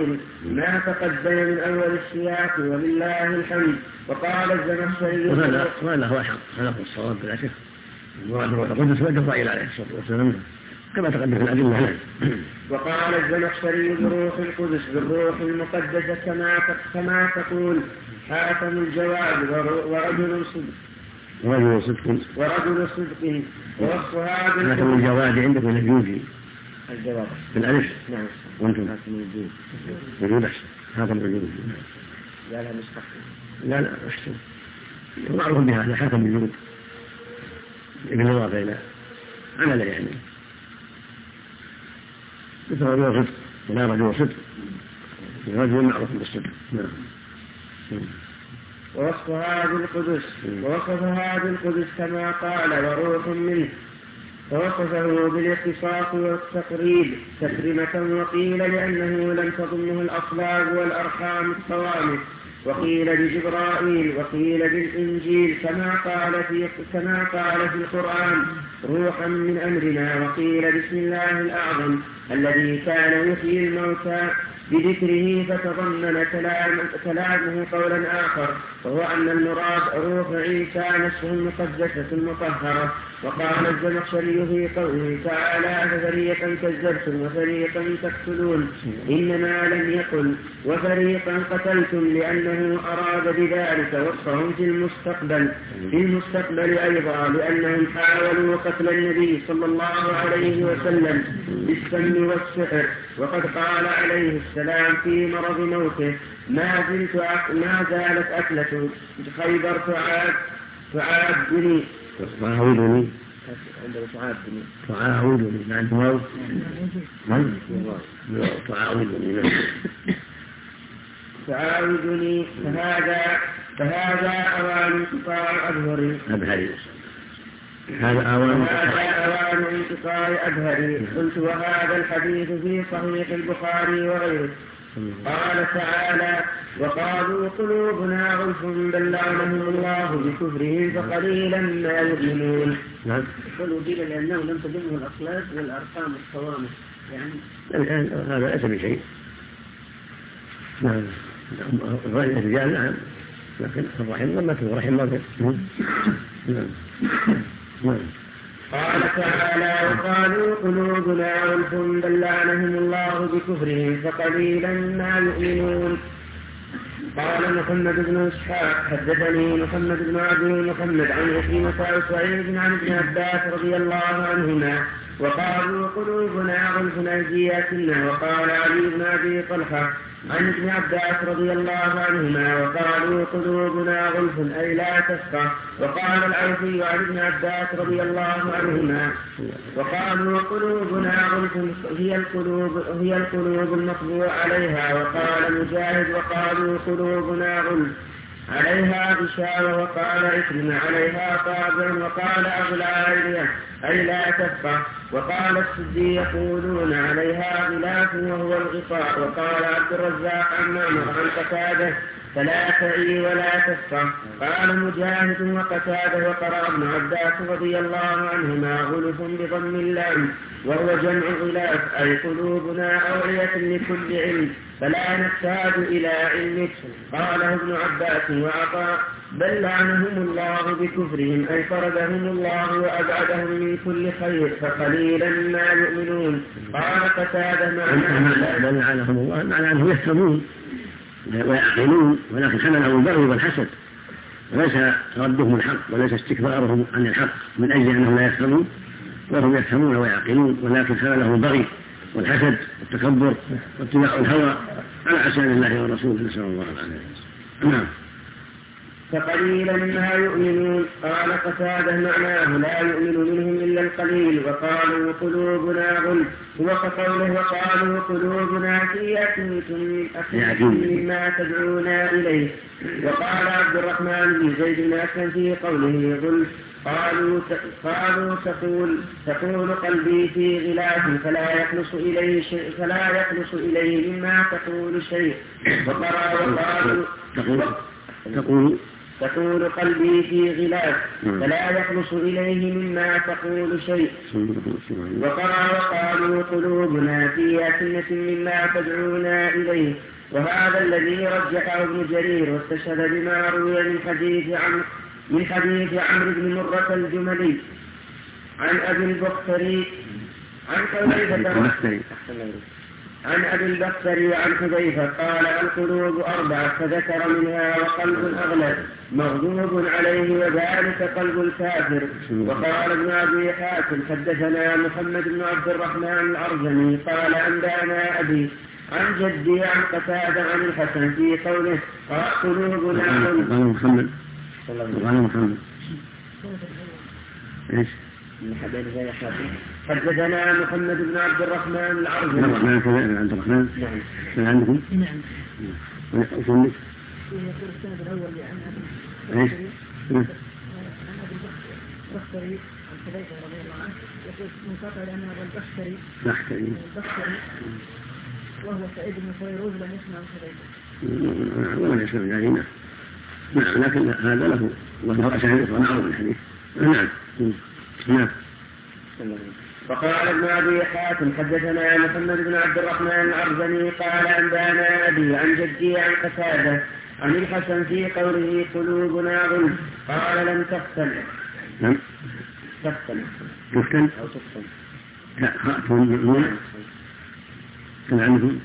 الباطل ما تقدم من أول السياق ولله الحمد. وقال الزمخشري وهذا هو الحق، هذا هو الصواب بلا شك. المراد هو القدس وجبرائيل عليه الصلاة والسلام كما تقدم في الأدلة. وقال الزمخشري بروح القدس بالروح المقدسة كما تقول حاتم الجواد ورجل صدق ووصف هذا حاتم الجواد عندكم الجوزي الجواد بالألف. نعم. وانتم وجود أحسن حاتم الجوزي. لا مستحق. لا أحسن معروف بهذا حاتم الجوزي ابن الواقع إلى عمل يعني مثل رجل صدق ولا رجل صدق رجل معروف بالصدق. ووصف هذا القدس كما قال وروح منه ووصفه بالاختصاص والتقريب تكريمة وقيل لأنه لم تضمه الأصلاب والأرحام الصوامت وقيل لجبرائيل وقيل بالإنجيل كما قال في القرآن روحا من أمرنا وقيل بسم الله الأعظم الذي كان يحيي الموتى بذكره فتضمن كلامه قولا آخر وهو أن المراد روح عيسى نفسه المقدسة المطهرة. وقال الزمخشري في قوله تعالى ففريقا كذبتم وفريقا تقتلون إنما لم يقل وفريقا قتلتم لأنه أراد بذلك وصفهم في المستقبل أيضا لأنهم حاولوا قتل النبي صلى الله عليه وسلم بالسم والسحر وقد قال عليه السلام في مرض موته ما زالت أكلة خيبر تعادني فهذا أوان انقطاع أبهري. هذا أوان انقطاع أبهري. قلت وهذا الحديث في صحيح البخاري وغيره. قال تعالى وقالوا قلوبنا غلف بل لعنهم الله بكفرهم فقليلا ما يؤمنون. قالوا قيل لأنه لم تضمه الأصلاب والأرحام الصوامت يعني هذا ليس بشيء. الرجال نعم لكن الرحم لما تكون رحم ما قال تعالى وقالوا قلوبنا غلف بل لعنهم الله بكفرهم فقليلا ما يؤمنون. قال محمد بن إسحاق حدثني محمد بن عبد محمد عن عكرمة وسعيد عن ابن عباس رضي الله عنهما وقالوا قلوبنا غلف أيدياتنا. وقال علي بن أبي طلحة عن ابن عباس رضي الله عنهما وقالوا قلوبنا غلف أي لا تفقه. وقال العوفي عن ابن عباس رضي الله عنهما وقالوا قلوبنا غلف هي القلوب المطبوع عليها. وقال مجاهد وقالوا قلوبنا غلف عليها غشاوة. وقال عكرمة عليها طابع. وقال أبو العالية أي لا تفقه. وقال السدي يقولون عليها غلاف وهو الغطاء. وقال عبد الرزاق عن معمر عن قتادة فلا تعي ولا تفقه. قال مجاهد وقتادة وقرأ ابن عباس رضي الله عنهما غلف بضم اللام وهو جمع غلاف أي قلوبنا أوعية لكل علم فلا نحتاج إلى علمك. قاله ابن عباس وعطاء بل لعنهم الله بكفرهم أي طردهم الله وأبعدهم من كل خير فقليلا ما يؤمنون. قال قتادة بل لعنهم الله معنى أنهم يفهمون ويعقلون ولكن حملهم البغي والحسد وليس ردهم الحق وليس استكبارهم عن الحق من أجل أنهم لا يفهمون وهم يفهمون ويعقلون ولكن حملهم البغي والحسد والتكبر واتباع الهوى على عسان الله ورسوله نسأل الله العافية. نعم. فقليلا ما يؤمنون. قال قتادة معناه لا يؤمن منهم إلا القليل. وقالوا قلوبنا غلف هو كقوله وقالوا قلوبنا في أكنة مما تدعونا إليه. وقال عبد الرحمن بن زيد بن أسلم في قوله غلف قالوا تقول قلبي في غلاف فلا يخلص إليه مما تقول شيء. وقالوا تقول قلبي في غلاف فلا يخلص إليه مما تقول شيء. وقرأ وقالوا قلوبنا في أكنة مما تدعونا إليه. وهذا الذي رجحه ابن جرير واستشهد بما روي من حديث عمرو بن مرة الجملي عن أبي البختري عن أبي البختري عن حذيفة قال القلوب 4 فذكر منها وقلب أغلب مغضوب عليه وذلك قلب الكافر. وقال ابن أبي حاتم حدثنا محمد بن عبد الرحمن الأرجمي قال أنبأنا أبي عن جدي عن قتادة عن الحسن في قوله قلوبنا محمد ايش؟ حدثنا محمد بن عبد الرحمن العربي. عبد الرحمن. نعم. من عندكم؟ نعم. وسمي. يقول السند الأول عن ايش؟ عن أبي البختري عن حذيفة رضي الله عنه يقول منقطع لأن أبا البختري وهو سعيد بن فيروز لم يسمع عن حذيفة. ولا يسمع علينا. نعم لكن هذا له أسانيد ونعرض الحديث. نعم. وقال ابن أبي حاتم حدثنا محمد بن عبد الرحمن العرزني قال أنبأنا أبي عن جدي عن قتادة عن الحسن في قوله قلوبنا غلف قال لم تفتن. لم تفتن أو تفتن. لا خاطر كان عندهم.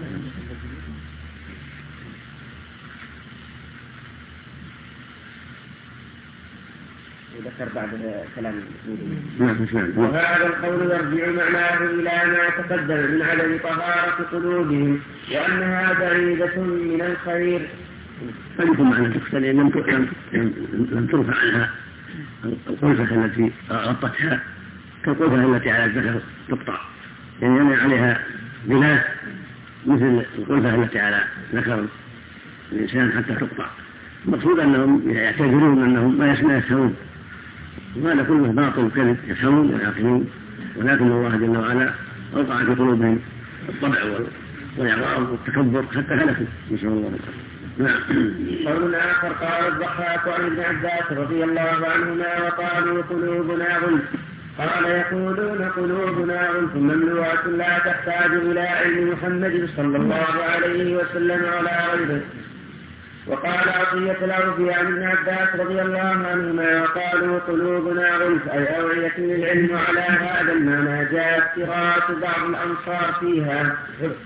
وذكر بعد كلام وهذا القول يرجع معناه إلى ما تقدم من عدم طهارة قلوبهم وأنها بعيدة من الخير. فلكم معنى تقتل لم ترفع عنها القلفة التي غطتها كالقلفة التي على الذكر تقطع يعني عليها غلاف مثل القلفة التي على ذكر الإنسان حتى تقطع. المقصود أنهم يعتذرون أنهم ما يفهمون وهذا كله باطل وكذب يفهمون ويعقلون ولكن الله جل وعلا أوقع في قلوبهم الطبع والإعراض والتكبر حتى هلكوا نسأل الله نعم. قول آخر قال الضحاك عن ابن عباس رضي الله عنهما وقالوا قلوبنا غلف قال يقولون قلوبنا غلف مملوءة لا تحتاج إلى علم محمد صلى الله عليه وسلم ولا غيره. وقال عطية الأوفي عن ابن عباس رضي الله عنهما وقالوا قلوبنا غلف أي أوعية للعلم على هذا المعنى جاءت قراءة بعض الأنصار فيها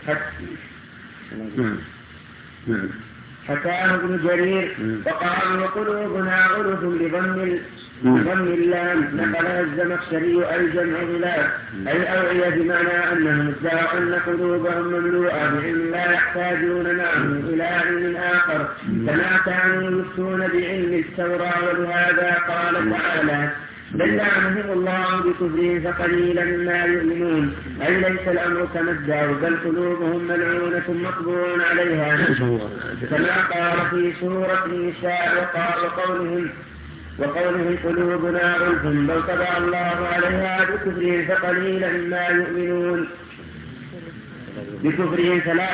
حكاه ابن جرير وقالوا قلوبنا غلف بضم اللام نقلها الزمخشري أي جمع غلاف أي أوعية بمعنى أنهم ادعوا أن قلوبهم مملوءة بعلم لا يحتاجون معه إلى علم آخر كما كانوا يفتون بعلم التوراة. ولهذا قال تعالى بل لعنهم الله بكفرهم فقليلا ما يؤمنون أي ليس الأمر كما ادعوا بل قلوبهم ملعونة مطبوع عليها كما قال في سورة النساء وقولهم قلوبنا غلف بل طبع الله عليها بكفرهم فقليلا ما يؤمنون بكفرهم فلا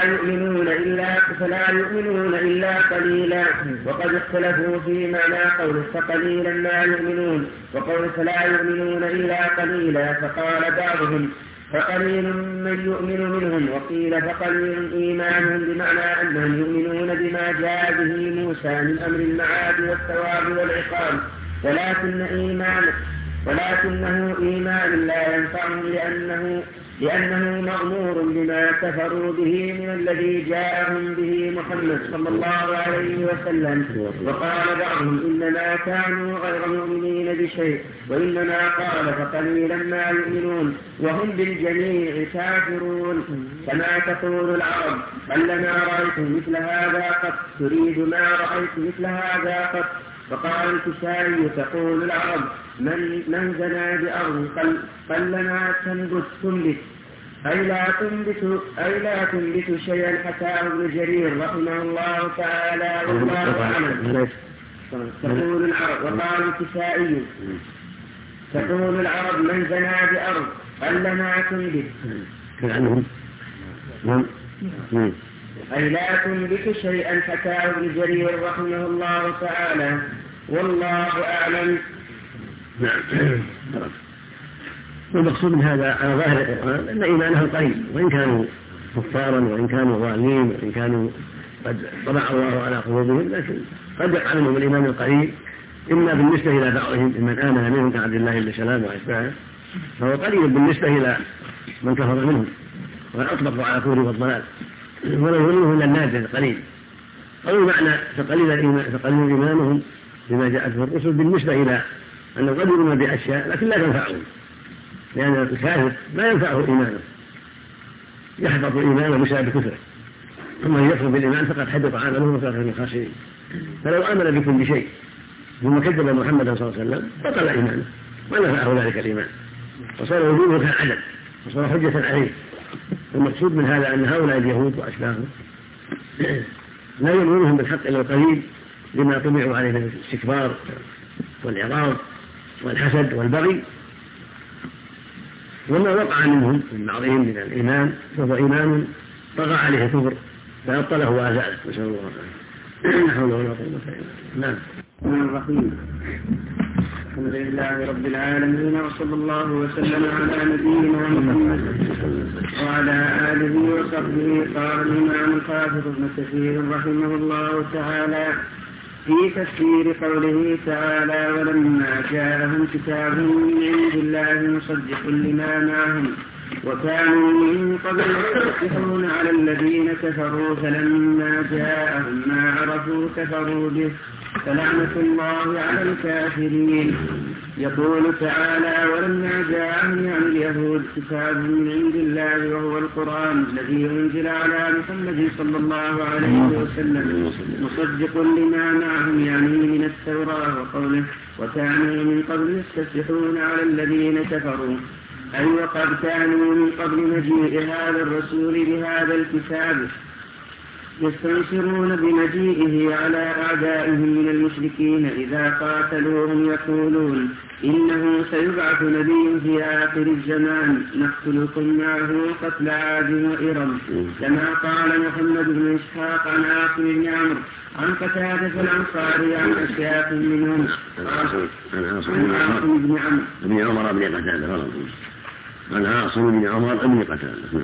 يؤمنون إلا قليلا. وقد اختلفوا في معنى قوله فقليلا ما يؤمنون وقول فلا يؤمنون إلا قليلا فقال بعضهم فقليل من يؤمن منهم وقيل فقليل إيمانهم بمعنى أنهم يؤمنون بما جاء به موسى من أمر المعاد والثواب والعقاب ولكنه إيمان لا ينفعهم لأنه مغمور بما كفروا به من الذي جاءهم به محمد صلى الله عليه وسلم. وقال بعضهم إنما كانوا غير مؤمنين بشيء وإنما قال فقليلا ما يؤمنون وهم بالجميع كافرون كما تقول العرب بل ما رأيت مثل هذا قط تريد ما رأيت مثل هذا قط. وقال الكسائي تقول العرب من زنى بأرض قلما تنبت أي لا تنبت شيئا حكاه ابن جرير رحمه الله تعالى والله أعلم. تقول العرب وقال الكسائي تقول العرب من زنى بأرض قلما تنبت أي لا تنبت شيئا حكاه ابن جرير رحمه الله تعالى، والله أعلم. نعم. والمقصود من هذا على ظاهر القرآن أن إيمانهم قليل، وإن كانوا كفارا وإن كانوا ظالمين وإن كانوا قد طبع الله على قلوبهم، لكن قد يقع منهم الإيمان القليل، إما بالنسبة إلى بعضهم من آمن منهم كعبد الله بن سلام وأتباعه، فهو قليل بالنسبة إلى من كفر منهم وأطبقوا على الكفر والضلال، ولا يظنه إلا النادر قليل. أو معنى تقليل إيمانهم بما جاءت في الرسل بالنسبة إلى أنه قد يؤمن بأشياء لكن لا تنفعهم، لأن الكافر لا ينفعه إيمانه، يحبط إيمانه بسبب كفره، ثم يكفر بالإيمان فقد حدث عمله وصار من الخاسرين. فلو آمن بكل شيء ثم كذب محمدا صلى الله عليه وسلم بطل إيمانه ما نفعه ذلك الإيمان، وصار وجوده كالعدم وصار حجة عليه. المقصود من هذا أن هؤلاء اليهود وأشباههم لا يؤمنون بالحق إلا القليل لما طبعوا عليه من الاستكبار والإعراض والحسد والبغي، وما وقع منهم من بعضهم من الإيمان فهو إيمان طغى عليه الكفر فأبطله وأزاله، نسأل الله العافية. لا حول ولا قوة إلا بالله. نعم. الرحيم. الحمد لله رب العالمين، وصلى الله وسلم على نبينا محمد وعلى آله وصحبه. قال الإمام الحافظ ابن كثير رحمه الله تعالى في تفسير قوله تعالى: ولما جاءهم كتاب من عند الله مصدق لما معهم وكانوا من قبل يستفتحون على الذين كفروا فلما جاءهم ما عرفوا كفروا به فلعنة الله على الكافرين. يقول تعالى: ولما جاءهم يعني اليهود كتاب من عند الله وهو القرآن الذي أنزل على محمد صلى الله عليه وسلم مصدق لما معهم يعني من التوراة، وقوله: وكانوا من قبل يستفتحون على الذين كفروا، أي وقد كانوا من قبل مجيء هذا الرسول بهذا الكتاب يستنصرون بمجيئه على أعدائهم من المشركين إذا قاتلوهم يقولون: إنه سيبعث نبي في آخر الزمان نقتلكم معه قتل عاد وإرم، كما قال محمد بن إسحاق عن عاصم بن عمرو عن قتادة الأنصاري عن أشياخ منهم عن عاصم بن عمر بن قتادة عن عاصم بن عمر بن قتادة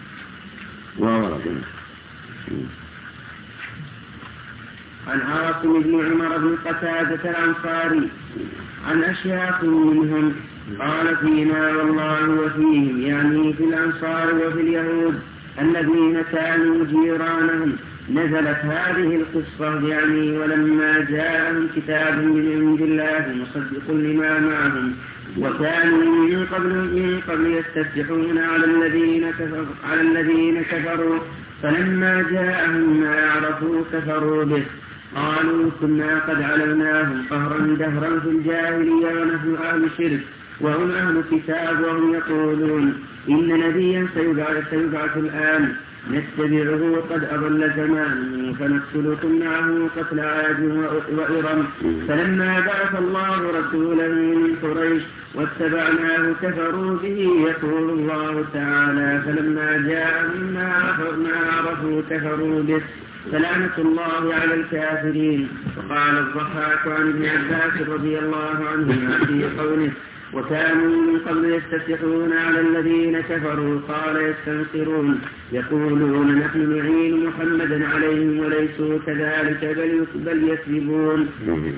عن عاصم بن عمر بن قتادة الأنصاري عن أشياخ منهم قال: فينا والله وفيهم، يعني في الأنصار وفي اليهود الذين كانوا جيرانهم نزلت هذه القصة، يعني ولما جاءهم كتاب من عند الله مصدق لما معهم وكانوا من قبل يستفتحون على الذين كفروا فلما جاءهم ما عرفوا كفروا به. قالوا: كنا قد علمناهم قهرا دهرا في الجاهلية ونحن أهل شرك وهم أهل كتاب، وهم يقولون: إن نبيا سيبعث الآن نتبعه قد أضل زمانه فنقتلكم معه قتل عاد وإرم. فلما بعث الله رسولا من قريش واتبعناه كفروا به. يقول الله تعالى: فلما جاءهم ما عرفوا كفروا به فلعنة الله على الكافرين. وقال الضحاك عن ابن عباس رضي الله عنهما في قوله: وكانوا من قبل يستفتحون على الذين كفروا، قال: يستنصرون يقولون: نحن نعين محمدا عليهم وليسوا كذلك بل يكذبون.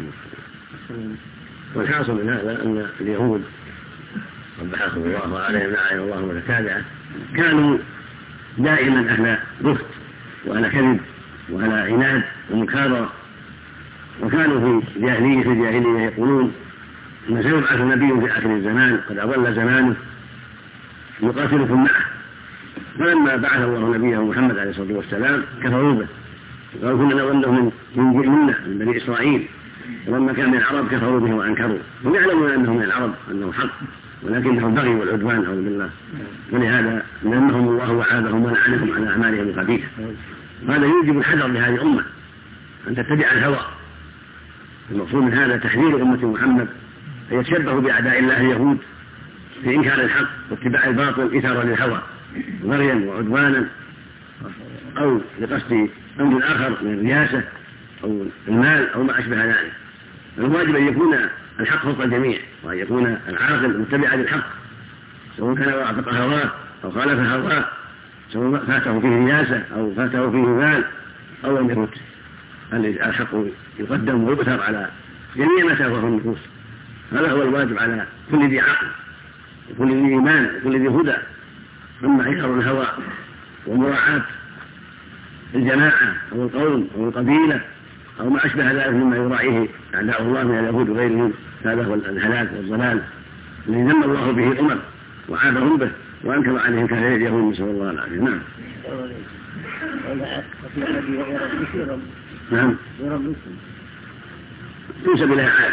والحاصل من هذا أن اليهود قبحهم الله عليهم لعنة الله وتتابعه كانوا دائما أهل بخت وأهل كذب وأهل عناد ومكابرة، وكانوا في الجاهلية يقولون إن سيبعث نبي في آخر الزمان قد أضل زمانه يقاتلكم معه. فلما بعث الله نبيه محمد عليه الصلاة والسلام كفروا به، قالوا: كنا نظنه من بني إسرائيل، ولما كان من العرب كفروا به وأنكروا، هم يعلمون أنه من العرب أنه حق، ولكنه البغي والعدوان أعوذ بالله، ولهذا لأنهم الله وعادهم ولعنهم على أعمالهم الخبيثة. هذا يوجب الحذر لهذه الأمة أن تتبع الهوى. المقصود من هذا تحذير أمة محمد أن يتشبهوا بأعداء الله اليهود في إنكار الحق واتباع الباطل إثارا للهوى بغيا وعدوانا أو لقصد أمر آخر من الرياسة أو المال أو ما أشبه ذلك. الواجب أن يكون الحق فوق الجميع، وأن يكون العاقل متبعا للحق، سواء كان وافق هواه أو خالف هواه، سواء فاته فيه رياسة أو فاته فيه مال أو لم يفت. الحق يقدم ويؤثر على جميع ما تهواه النفوس. هذا هو الواجب على كل ذي عقل وكل ذي إيمان وكل ذي هدى. أما عكر الهوى ومراعاة الجماعة أو القوم أو القبيلة أو ما أشبه ذلك مما يراعيه أعداء الله من اليهود وغيرهم، هذا هو الهلاك والضلال الذي ذم الله به الأمم وعابهم به وأنكر عليهم كثير اليهود، نسأل الله العافية. نعم. تنسب إليها عاد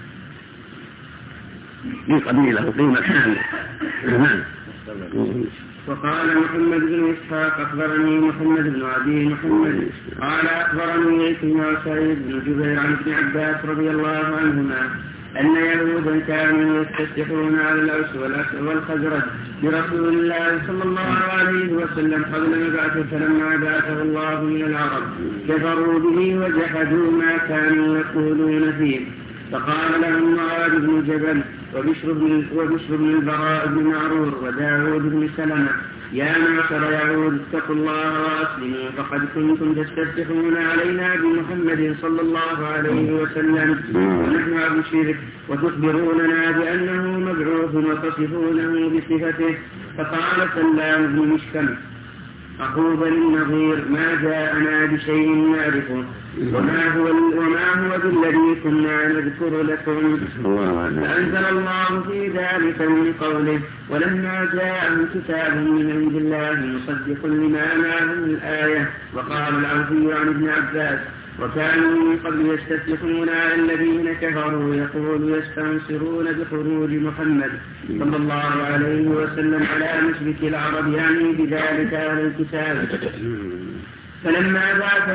في قبيلة وفي مكان. نعم. وقال محمد بن إسحاق أخبرني محمد بن أبي محمد قال أخبرني عكرمة وسعيد بن جبير عن ابن عباس رضي الله عنهما أن يهودا كانوا يستفتحون على الأوس والخزرج برسول الله صلى الله عليه وسلم قبل مبعثه، فلما بعثه الله من العرب كفروا به وجحدوا ما كانوا يقولون فيه. فقال لهم معاذ بن جبل وبشر بن البراء بن معرور وداود بن سلمة: يا معشر يهود اتقوا الله وأسلموا، فقد كنتم تستفتحون علينا بمحمد صلى الله عليه وسلم ونحن عبد الشرك، وتخبروننا بأنه مبعوث وتصفونه بصفته. فقال سلام بن مشكم أخو بني النضير: ما جاءنا بشيء نعرفه وما هو بالذي كنا نذكر لكم. فأنزل الله في ذلك من قوله: ولما جاءهم كتاب من عند الله مصدق لما معهم الآية. وقال العوفي عن ابن عباس: وكانوا من قبل يستفتحون على الذين كفروا يقول يستنصرون بخروج محمد صلى الله عليه وسلم على مشرك العرب، يعني بذلك أهل الكتاب. فلما بعث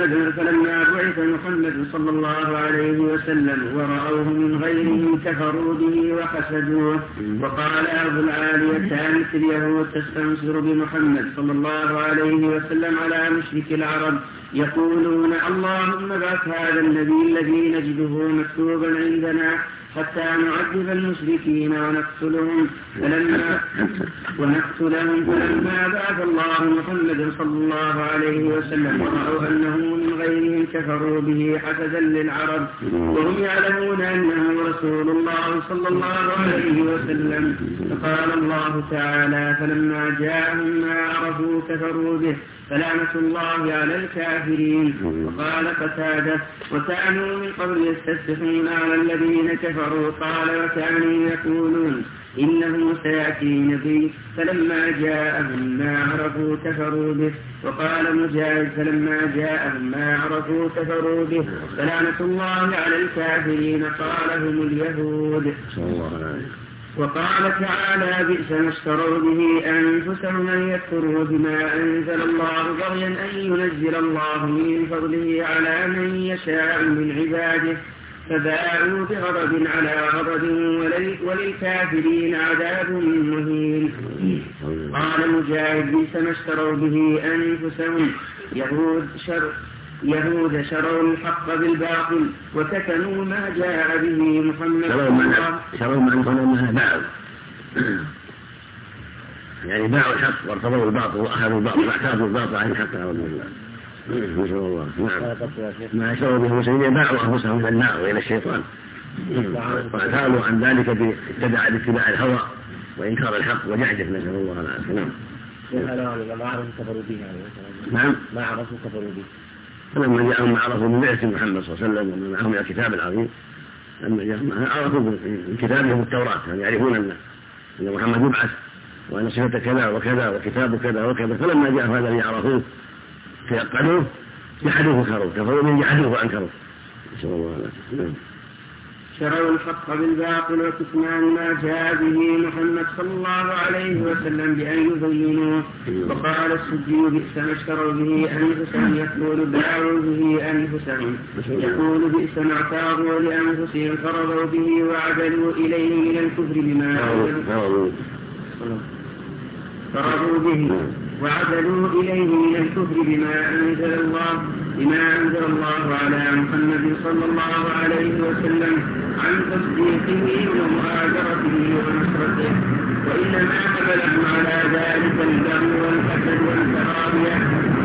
محمد صلى الله عليه وسلم ورأوه من غيره كفروا به وحسدوه. وقال أبو العالية: كانت اليهود تستنصر بمحمد صلى الله عليه وسلم على مشرك العرب يقولون: اللهم ابعث هذا النبي الذي نجده مكتوبا عندنا حتى نعذب المشركين ونقتلهم. فلما بعث الله محمد صلى الله عليه وسلم ورأوا أنه من غيرهم كفروا به حسدا للعرب وهم يعلمون أنه رسول الله صلى الله عليه وسلم. فقال الله تعالى: فلما جاءهم ما عرفوا كفروا به فلعنة الله على الكافرين. وقال قتادة: وكانوا من قبل يستفتحون على الذين كفروا. قال: وكانوا يقولون إنه سيأتي نبي فلما جاءهم ما عرفوا كفروا به. وقال مجاهد: فلما جاءهم ما عرفوا كفروا به فلعنة الله على الكافرين. قال: هم اليهود. وقال تعالى: بئس ما اشتروا به أنفسهم أن يكفروا بما أنزل الله بغيا أن ينزل الله من فضله على من يشاء من عباده، فباءوا بغضب على غضب وللكافرين عذاب مهين. قال مجاهد: بئس ما اشتروا به أنفسهم. يهود شروا الحق بالباطل وكتموا ما جاء به محمد. شروا معنى باعوا، يعني باعوا الحق وارتضوا الباطل واخذوا الباطل واعترضوا الباطل عن الحق. نسأل الله. نعم. ما شروا به المسلمين باعوا انفسهم الى النار والى الشيطان واعترضوا عن ذلك باتباع الهوى وانكار الحق وجحده. نسأل الله العافية. نعم. ما عرفوا كفروا به. نعم. ما عرفوا كفروا به. فلما جاءهم ما عرفوا من بعثة محمد صلى الله عليه وسلم ومن معهم الكتاب العظيم، لما جاءهم عرفوا من كتابهم التوراة، يعني يعرفون أن محمد يبعث وأن صفته كذا وكذا وكتابه كذا وكذا. فلما جاء هذا اللي عرفوه تيقنوه جحدوه وكفروا، كفروا من جحدوه وأنكروه. نسأل الله العافية. شروا الحق بالباطل وكتمان ما جاء به محمد صلى الله عليه وسلم بأن يبينوه. وقال السدي: بئس ما اشتروا به أنفسهم. يقول: باعوا به أنفسهم. يقول: بئس ما اعتاضوا لأنفسهم فرضوا به وعدلوا إليه من الكفر بما فرضوا به وعدلوا إليه من الكفر بما أنزل الله على محمد صلى الله عليه وسلم عن تصديقه ومؤازرته ونصرته، وإنما حملهم على ذلك البغي والحسد والكراهية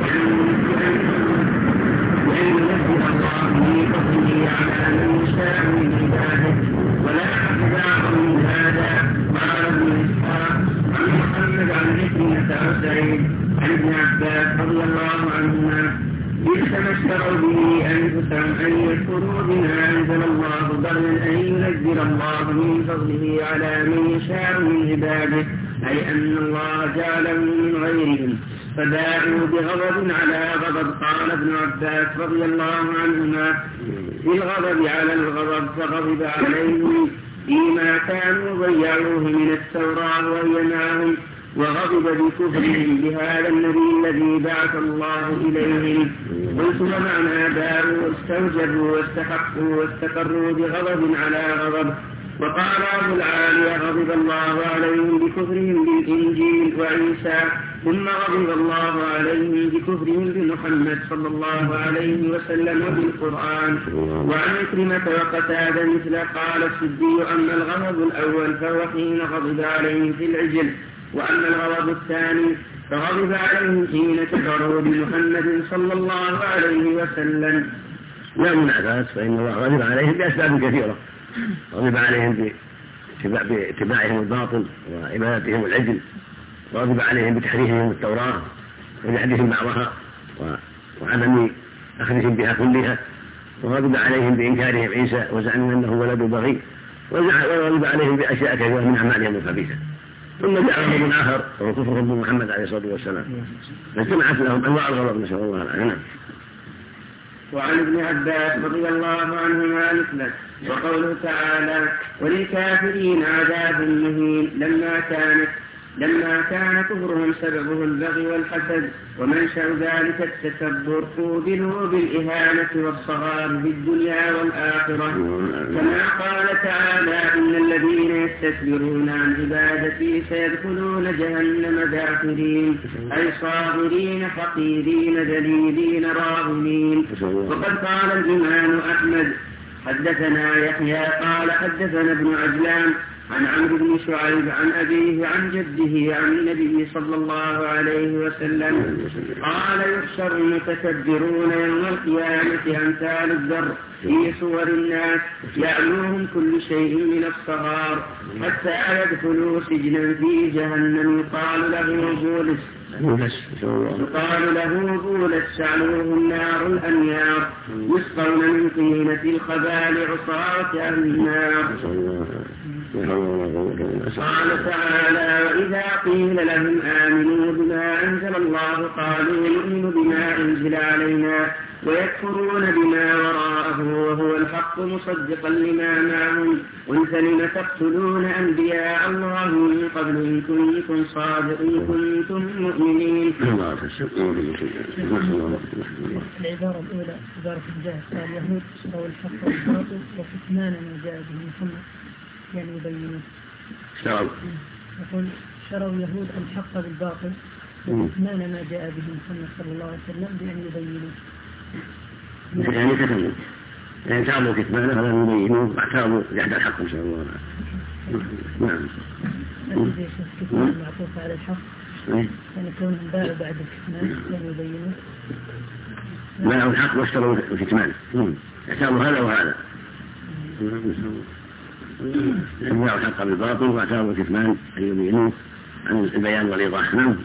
لأن ينزل الله من فضله على من يشاء من عباده، ولا أحد من هذا. قال ابن إسحاق عن محمد عن عكرمة أو سعيد عن ابن عباس رضي الله عنهما: بئس ما اشتروا به أنفسهم أن يكفروا بما أنزل الله بغيا أن ينزل الله من فضله على من يشاء من عباده، أي أن الله جعلهم من غيرهم فباعوا بغضب على غضب. قال ابن عباس رضي الله عنهما: بالغضب على الغضب، فغضب عليهم فيما كانوا ضيعوه من التوراة وهي معهم، وغضب بكفرهم بهذا النبي الذي بعث الله إليهم. قلت: ومعنى باعوا واستوجبوا واستحقوا واستقروا بغضب على غضب. وقال أبو العالية: غضب الله عليهم بكفرهم بالإنجيل وعيسى، ثم غضب الله عليهم بكفرهم بمحمد صلى الله عليه وسلم وبالقرآن. وعن عكرمة وقتادة مثل. قال السدي: أما الغضب الأول فهو حين غضب عليهم في العجل، وأما الغضب الثاني فغضب عليهم حين كفروا بمحمد صلى الله عليه وسلم. لا منافاة، فإن الله غضب عليهم بأسباب كثيرة. غضب عليهم باتباعهم الباطل وعبادتهم العجل، وغضب عليهم بتحريفهم التوراة وجحدهم بعضها وعدم أخذهم بها كلها، وغضب عليهم بإنكارهم عيسى وزعمهم أنه ولد بغي، وغضب عليهم بأشياء كثيرة من أعمالهم الخبيثة. ثم جاء غضب آخر وهو كفر محمد عليه الصلاة والسلام، فاجتمعت لهم أنواع الغضب، نسأل الله العافية. وعن ابن عباس رضي الله عنهما مثله. وقوله تعالى: وللكافرين عذاب مهين، لما كان كفرهم سببه البغي والحسد ومنشأ ذلك التكبر، قوبلوا بالإهانة والصغار في الدنيا والآخرة، كما قال تعالى: إن الذين يستكبرون عن عبادتي سيدخلون جهنم داخرين، أي صاغرين حقيرين ذليلين راغمين. وقد قال الإمام أحمد: حدثنا يحيى قال حدثنا ابن عجلان عن عمرو بن شعيب عن أبيه عن جده عن النبي صلى الله عليه وسلم قال: يحشر المتكبرون يوم القيامة أمثال الذر في صور الناس، يعلوهم كل شيء من الصغار حتى يدخلوا سجنا في جهنم يقال له بولس شعلوه النار الأنيار، يسقون من طينة الخبال عصاة أهل النار. قال تعالى: وإذا قيل لهم آمنوا بما أنزل الله قالوا نؤمن بما أنزل علينا، ويكفرون بما وراءه وهو الحق مصدقا لما معهم، قل فلم تقتلون أنبياء الله من قبل إن كنتم صادقين كنتم مؤمنين. العبارة الأولى عبارة الجاهل، قال اليهود اشتروا الحق والباطل وكتمان ما جاء به محمد، يعني يبينون. يقول: شروا اليهود الحق بالباطل وكتمان ما جاء به محمد صلى الله عليه وسلم بأن يبينون. يعني كتموا، يعني تعبوا كتمانه ولم يبينوه واعترضوا جحد الحق إن شاء الله. نعم. الكتمان معطوف على الحق، يعني كونهم باعوا بعد الكتمان لم يبينوه. باعوا الحق واشتروا الكتمان، اعترضوا هذا وهذا. باعوا الحق بالباطل واعترضوا الكتمان أن يبينوه عن البيان والإيضاح. نعم.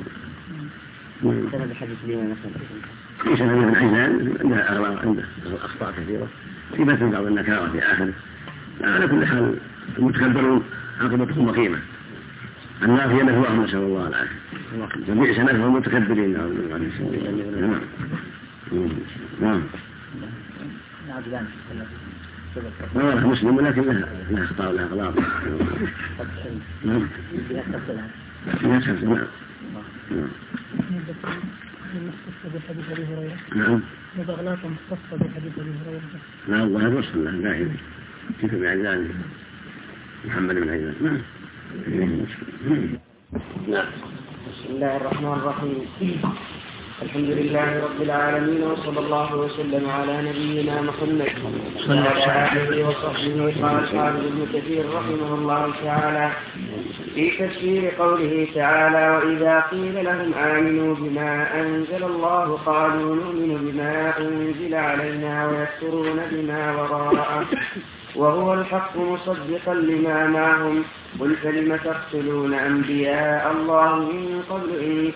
في سنة من عجلان عنده أخطاء كثيرة في مثل بعض النكارة في آخر. على كل حال المتكبرون عاقبتهم وخيمة، النار هي مثواهم، نسأل الله العافية. جميع سنة هم متكبرين. نعم. والله مسلم ولكن لها أخطاء ولها أغلاط. نعم. مختصة بحديث أبي هريرة. نعم. وبغلاط مختصة بحديث أبي هريرة. لا الله يرسل الله دائما كيف بعجلان محمد بن عجلان. نعم. بسم الله الرحمن الرحيم. الحمد لله رب العالمين، وصلى الله وسلم على نبينا محمد وعلى آله وصحبه. قال الحافظ ابن كثير رحمه الله تعالى في تفسير قوله تعالى: وإذا قيل لهم آمنوا بما أنزل الله قالوا نؤمن بما أنزل علينا ويكفرون بما وراءه وهو الحق مصدقا لما معهم. قل فلم تقتلون أنبياء الله من قبل إن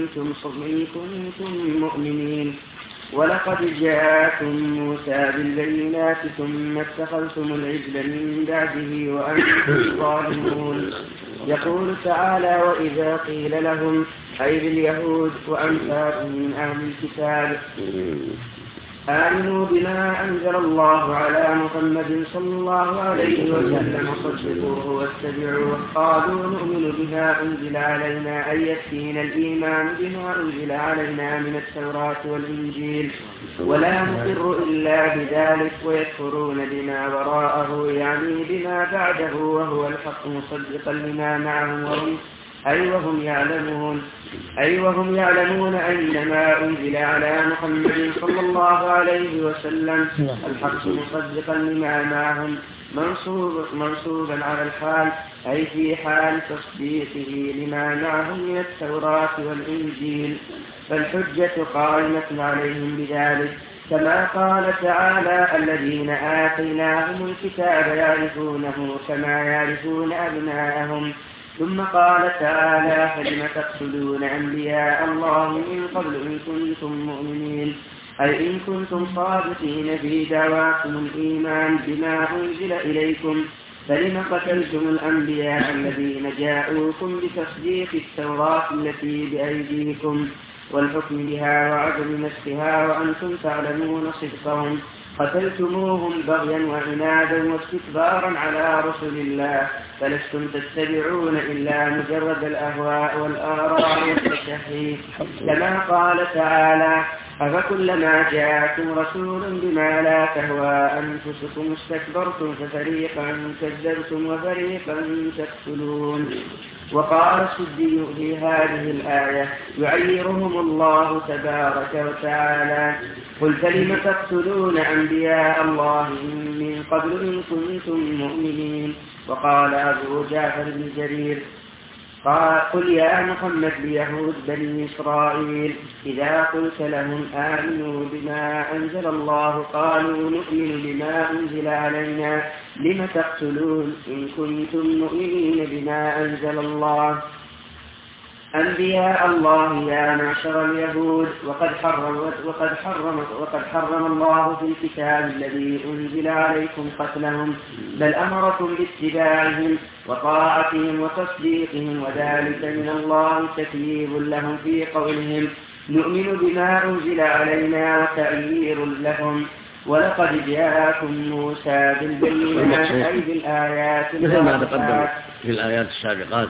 كنتم مؤمنين. ولقد جاءكم موسى بالبينات ثم اتخذتم العجل من بعده وأنتم ظالمون. يقول تعالى: وإذا قيل لهم، أي باليهود وأمثالهم من أهل الكتاب، آمنوا بما أنزل الله على محمد صلى الله عليه وسلم صدقوه واتبعوه، قالوا نؤمن بما أنزل علينا، أي يكفينا الإيمان بما أنزل علينا من التوراة والإنجيل ولا نقر إلا بذلك، ويكفرون بما وراءه يعني بما بعده وهو الحق مصدقا لما معهم وهم يعلمون أن ما أنزل على محمد صلى الله عليه وسلم الحق مصدقا لما معهم، منصوبا على الحال، أي في حال تصديقه لما معهم من التوراة والإنجيل، فالحجة قائمة عليهم بذلك، كما قال تعالى: الذين آتيناهم الكتاب يعرفونه كما يعرفون أبناءهم. ثم قال تعالى: فلم تقتلون أنبياء الله من قبل إن كنتم مؤمنين، أي إن كنتم صادقين في دعواكم الإيمان بما أنزل إليكم، فلم قتلتم الأنبياء الذين جاءوكم بتصديق التوراة التي بأيديكم والحكم بها وعدم نسخها وأنتم تعلمون صدقهم، قتلتموهم بغيا وعنادا واستكبارا على رسل الله، فلستم تتبعون إلا مجرد الأهواء والآراء والتشهي، كما قال تعالى: أفكلما جاءكم رسول بما لا تهوى أنفسكم استكبرتم ففريقا كذبتم وفريقا تقتلون. وقال السدي في هذه الآية يعيرهم الله تبارك وتعالى: قل فلم تقتلون أنبياء الله من قبل إن كنتم مؤمنين. وقال أبو جعفر بن جرير: قل يا محمد ليهود بني إسرائيل إذا قلت لهم آمنوا بما أنزل الله قالوا نؤمن بما أنزل علينا لم تقتلون إن كنتم مؤمنين بما أنزل الله أنبياء الله يا معشر اليهود، وقد حرم الله في الكتاب الذي أنزل عليكم قتلهم، بل أمركم باتباعهم وطاعتهم وتصديقهم، وذلك من الله تكليف لهم في قولهم نؤمن بما أنزل علينا وتأيير لهم. ولقد جاءكم موسى بالبينات أي بالآيات مثل ما تقدم في الآيات السابقات.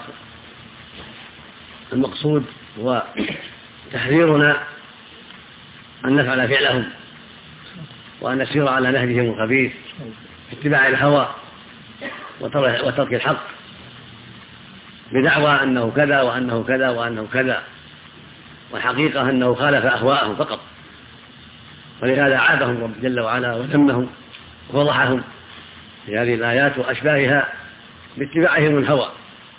المقصود هو تحذيرنا أن نفعل فعلهم وأن نسير على نهجهم الخبيث اتباع الهوى وترك الحق بدعوى أنه كذا وأنه كذا وأنه كذا، والحقيقة أنه خالف أهواءهم فقط. ولهذا عابهم رب جل وعلا وذمهم وفضحهم في هذه الآيات وأشباهها باتباعهم الهوى،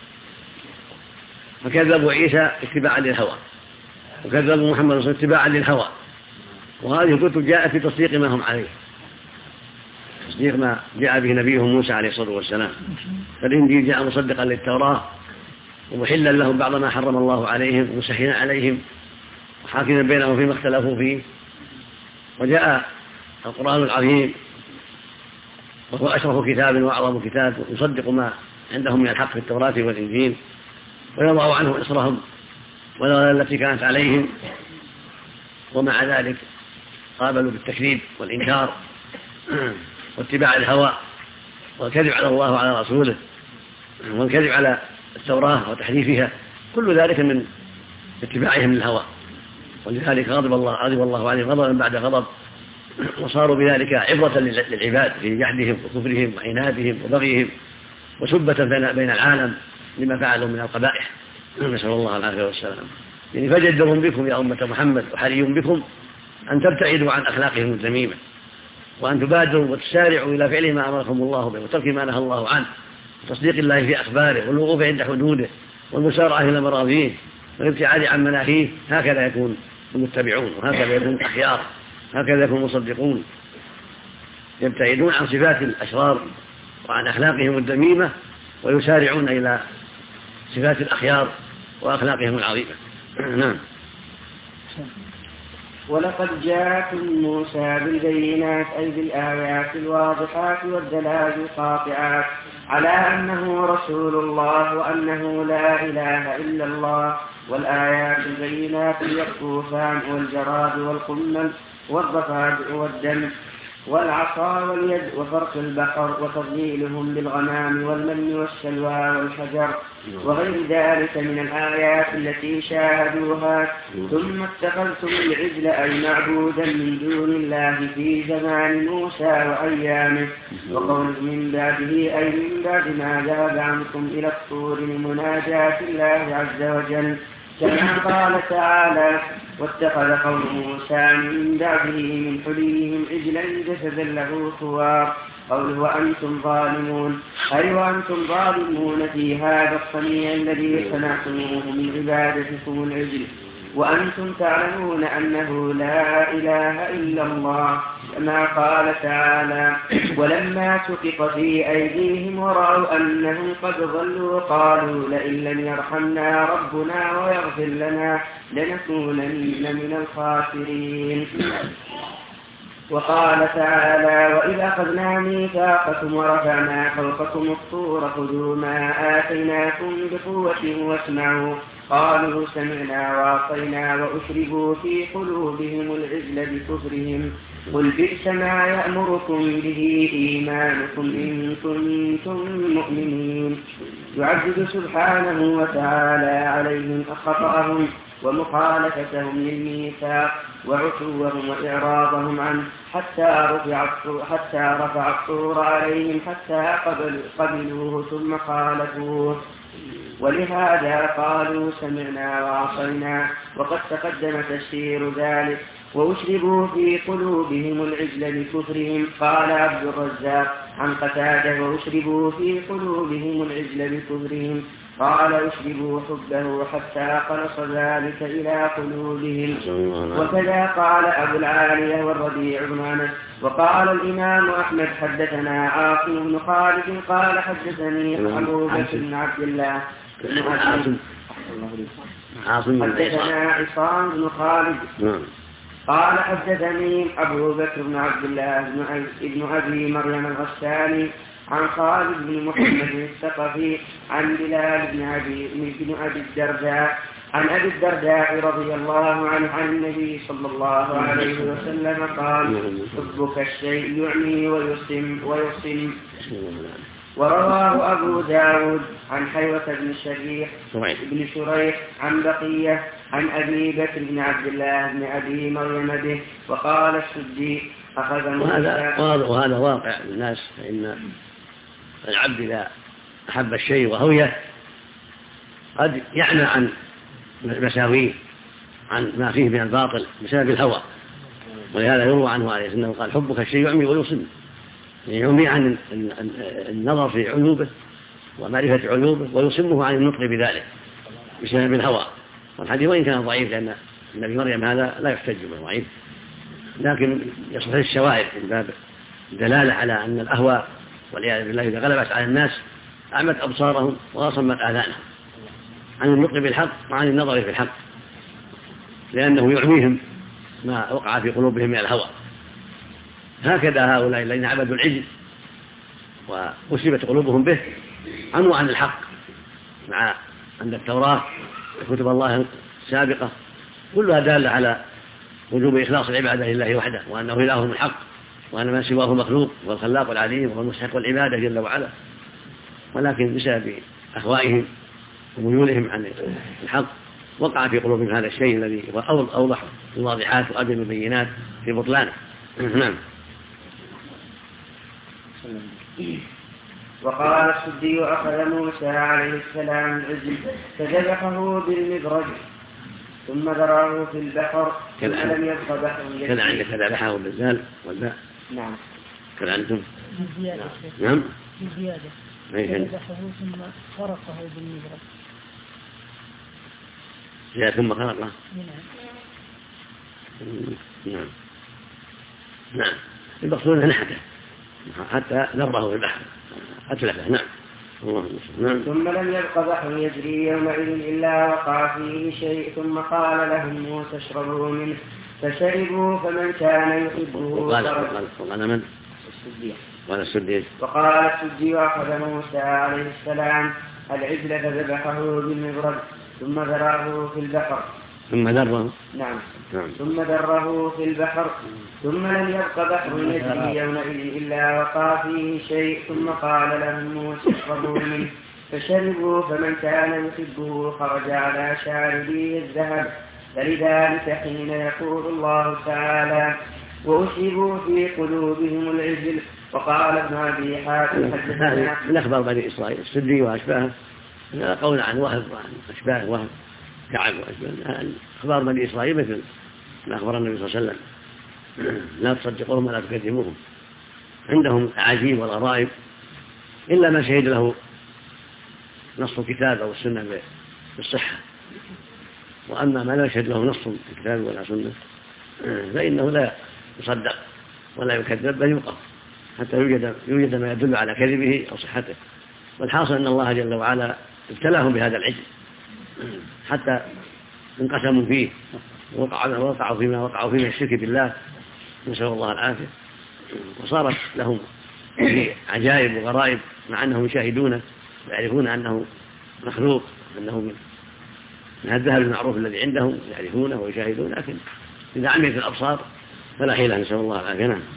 فكذبوا عيسى اتباعا للهوى، وكذبوا محمد صلى الله عليه وسلم اتباعا للهوى. وهذه الكتب جاءت في تصديق ما هم عليه، تصديق ما جاء به نبيهم موسى عليه الصلاة والسلام. فالإنجيل جاء مصدقا للتوراة ومحلا لهم بعض ما حرم الله عليهم ومسهلا عليهم وحاكما بينهم فيما اختلفوا فيه. وجاء القرآن العظيم وهو أشرف كتاب وأعظم كتاب يصدق ما عندهم من الحق في التوراة والإنجيل، ويضع عنهم إصرهم والأغلال التي كانت عليهم، ومع ذلك قابلوا بالتكذيب والإنكار واتباع الهوى والكذب على الله وعلى رسوله والكذب على التوراة وتحريفها، كل ذلك من اتباعهم للهوى. ولذلك غضب الله عليهم غضبا بعد غضب، وصاروا بذلك عبرة للعباد في جحدهم وكفرهم وعنادهم وبغيهم وسبة بين العالم لما فعلوا من القبائح نسأل الله العافية والسلام. يعني فجدر بكم يا أمة محمد وحري بكم أن تبتعدوا عن أخلاقهم الذميمة، وأن تبادروا وتسارعوا إلى فعل ما أمركم الله به وترك ما نهى الله عنه، وتصديق الله في أخباره والوقوف عند حدوده والمسارعة إلى مراضيه والابتعاد عن مناهيه. هكذا يكون المتبعون، وهكذا يكون الأخيار، هكذا يكون المصدقون، يبتعدون عن صفات الأشرار وعن أخلاقهم الذميمة ويسارعون إلى صفات الأخيار وأخلاقهم العظيمة. نعم. ولقد جاءكم موسى بالبينات أي بالآيات الواضحات والدلائل القاطعات على أنه رسول الله وأنه لا إله إلا الله، والآيات البينات اليقطوفان والجراد والقمل والضفادع والدم والعصا واليد وفرق البقر وتضليلهم بالغمام والمن والسلوى والحجر وغير ذلك من الآيات التي شاهدوها. ثم اتخذتم العجل أي معبودا من دون الله في زمان موسى وأيامه، وقول من بعده أي من بعد ما ذهب عنكم إلى الطور لمناجاة الله عز وجل، كما قال تعالى: واتخذ قوم موسى من بعده من حليهم عجلا جسدا له خوار. قوله وأنتم ظالمون أي وأنتم ظالمون في هذا الصنيع الذي صنعتموه من عبادتكم العجل، وأنتم تعلمون أنه لا إله إلا الله، كما قال تعالى: ولما سقط في أيديهم ورأوا أنهم قد ضلوا قالوا لئن لم يرحمنا ربنا ويغفر لنا لنكونن من الخاسرين. وقال تعالى: وإذا أخذنا ميثاقكم ورفعنا فوقكم الطور خذوا ما آتيناكم بقوة واسمعوا، قالوا سمعنا وعصينا وأشربوا في قلوبهم العجل بكفرهم، قل بئس ما يأمركم به إيمانكم إن كنتم مؤمنين. يعذب سبحانه وتعالى عليهم خطأهم ومخالفتهم للميثاق وعتوهم وإعراضهم عنه حتى رفع الطور عليهم حتى قبلوه ثم خالفوه، ولهذا قالوا سمعنا وعصينا، وقد تقدم تفسير ذلك. وأشربوا في قلوبهم العجل بكفرهم. قال عبد الرزاق عن قتادة: وأشربوا في قلوبهم العجل بكفرهم، قال أشربوا حبه حتى خلص ذلك إلى قلوبهم. وكذا قال أبو العالية والربيع بن أنس. وقال الإمام أحمد: حدثنا عاصم بن خالد قال حدثني أبو بكر بن عبد الله حدثنا عصام بن خالد قال حدثني أبو بكر بن عبد الله بن أبي مريم الغساني عن خالد بن محمد الثقفي عن بلال بن أبي الدرداء عن أبي الدرداء رضي الله عنه عن النبي صلى الله عليه وسلم قال: حبك الشيء يعمي ويصم. ورواه أبو داود عن حيوة بن شريح عن بقية عن أبي بكر بن عبد الله بن أبي مريم به. وقال السدي: أخذ وهذا واقع للناس، فإن العبد إذا أحب الشيء وهويه قد يعنى عن مساويه، عن ما فيه من الباطل بسبب الهوى. ولهذا يروى عنه عليه أنه قال: حبك الشيء يعمي ويصم، يعمي عن النظر في عيوبه ومعرفة عيوبه ويصمه عن النطق بذلك بسبب الهوى. والحديث وإن كان ضعيف لأن النبي مريم هذا لا يحتج به ضعيف، لكن يصح الشواهد من باب الدلالة على أن الأهواء والعياذ بالله إذا غلبت على الناس أعمت أبصارهم وأصمت آذانهم عن النطق بالحق وعن النظر في الحق، لأنه يعميهم ما وقع في قلوبهم من الهوى. هكذا هؤلاء الذين عبدوا العجل وأصيبت قلوبهم به عموا عن الحق، مع أن التوراة وكتب الله السابقة كلها دالة على وجوب إخلاص العبادة لله وحده، وأنه إله الحق، وأن ما سواه مخلوق، والخلاق العليم والمستحق العبادة جل وعلا. ولكن بسبب أهوائهم وميولهم عن الحق وقع في قلوبهم هذا الشيء الذي هو أوضح الواضحات وأبين البينات في بطلانه. نعم. وقال السدي أخذ موسى عليه السلام العجل فذبحه بالمبرد ثم ذراه في البحر ثم لم يبق بحر يسير. كان عندك ذبحه بالزال والباء؟ نعم. كان عندكم؟ بزيادة. نعم. بزيادة. ذبحه ثم خرقه بالمبرد. زيادة ثم خرقه. نعم. نعم. المقصود نحته حتى ذره في البحر أتلفه. نعم. ثم لم يبق بحر يجري يومئذ إلا وقع فيه شيء ثم قال لهم موسى اشربوا منه فشربوا فمن كان يحبه وقال من؟ السدي. وقال السدي وأخذ موسى عليه السلام العجل فذبحه بالمبرد ثم ذراه في البحر ثم ذره. نعم. ثم ذره في البحر ثم لم يبق بحر يجري يومئذ إلا وقع فيه شيء ثم قال لهم موسى اشربوا منه فشربوا فمن كان يحبه خرج على شاربيه الذهب فلذلك حين يقول الله تعالى وأشربوا في قلوبهم العجل. وقال ابن أبي حاتم حدثنا من أخبار بني إسرائيل السدي وأشباهه قول عن وهب وعن أشباه وهب كعب وأشباه. أخبار بني إسرائيل مثل ما أخبر النبي صلى الله عليه وسلم لا تصدقوهم ولا تكذبوهم. عندهم عجيب والغرائب إلا ما شهد له نص الكتاب أو السنة بالصحة، وأما ما لا يشهد له نص الكتاب ولا سنة فإنه لا يصدق ولا يكذب بل يوقف حتى يوجد ما يدل على كذبه أو صحته. والحاصل أن الله جل وعلا ابتلاهم بهذا العجل حتى انقسموا فيه ووقعوا فيما الشرك بالله نسأل الله العافية، وصارت لهم عجائب وغرائب مع أنهم يشاهدونه ويعرفون أنه مخلوق أنه من الذهب المعروف الذي عندهم يعرفونه ويشاهدونه، لكن إذا عميت الأبصار فلا حيلة نسأل الله العافية. نعم.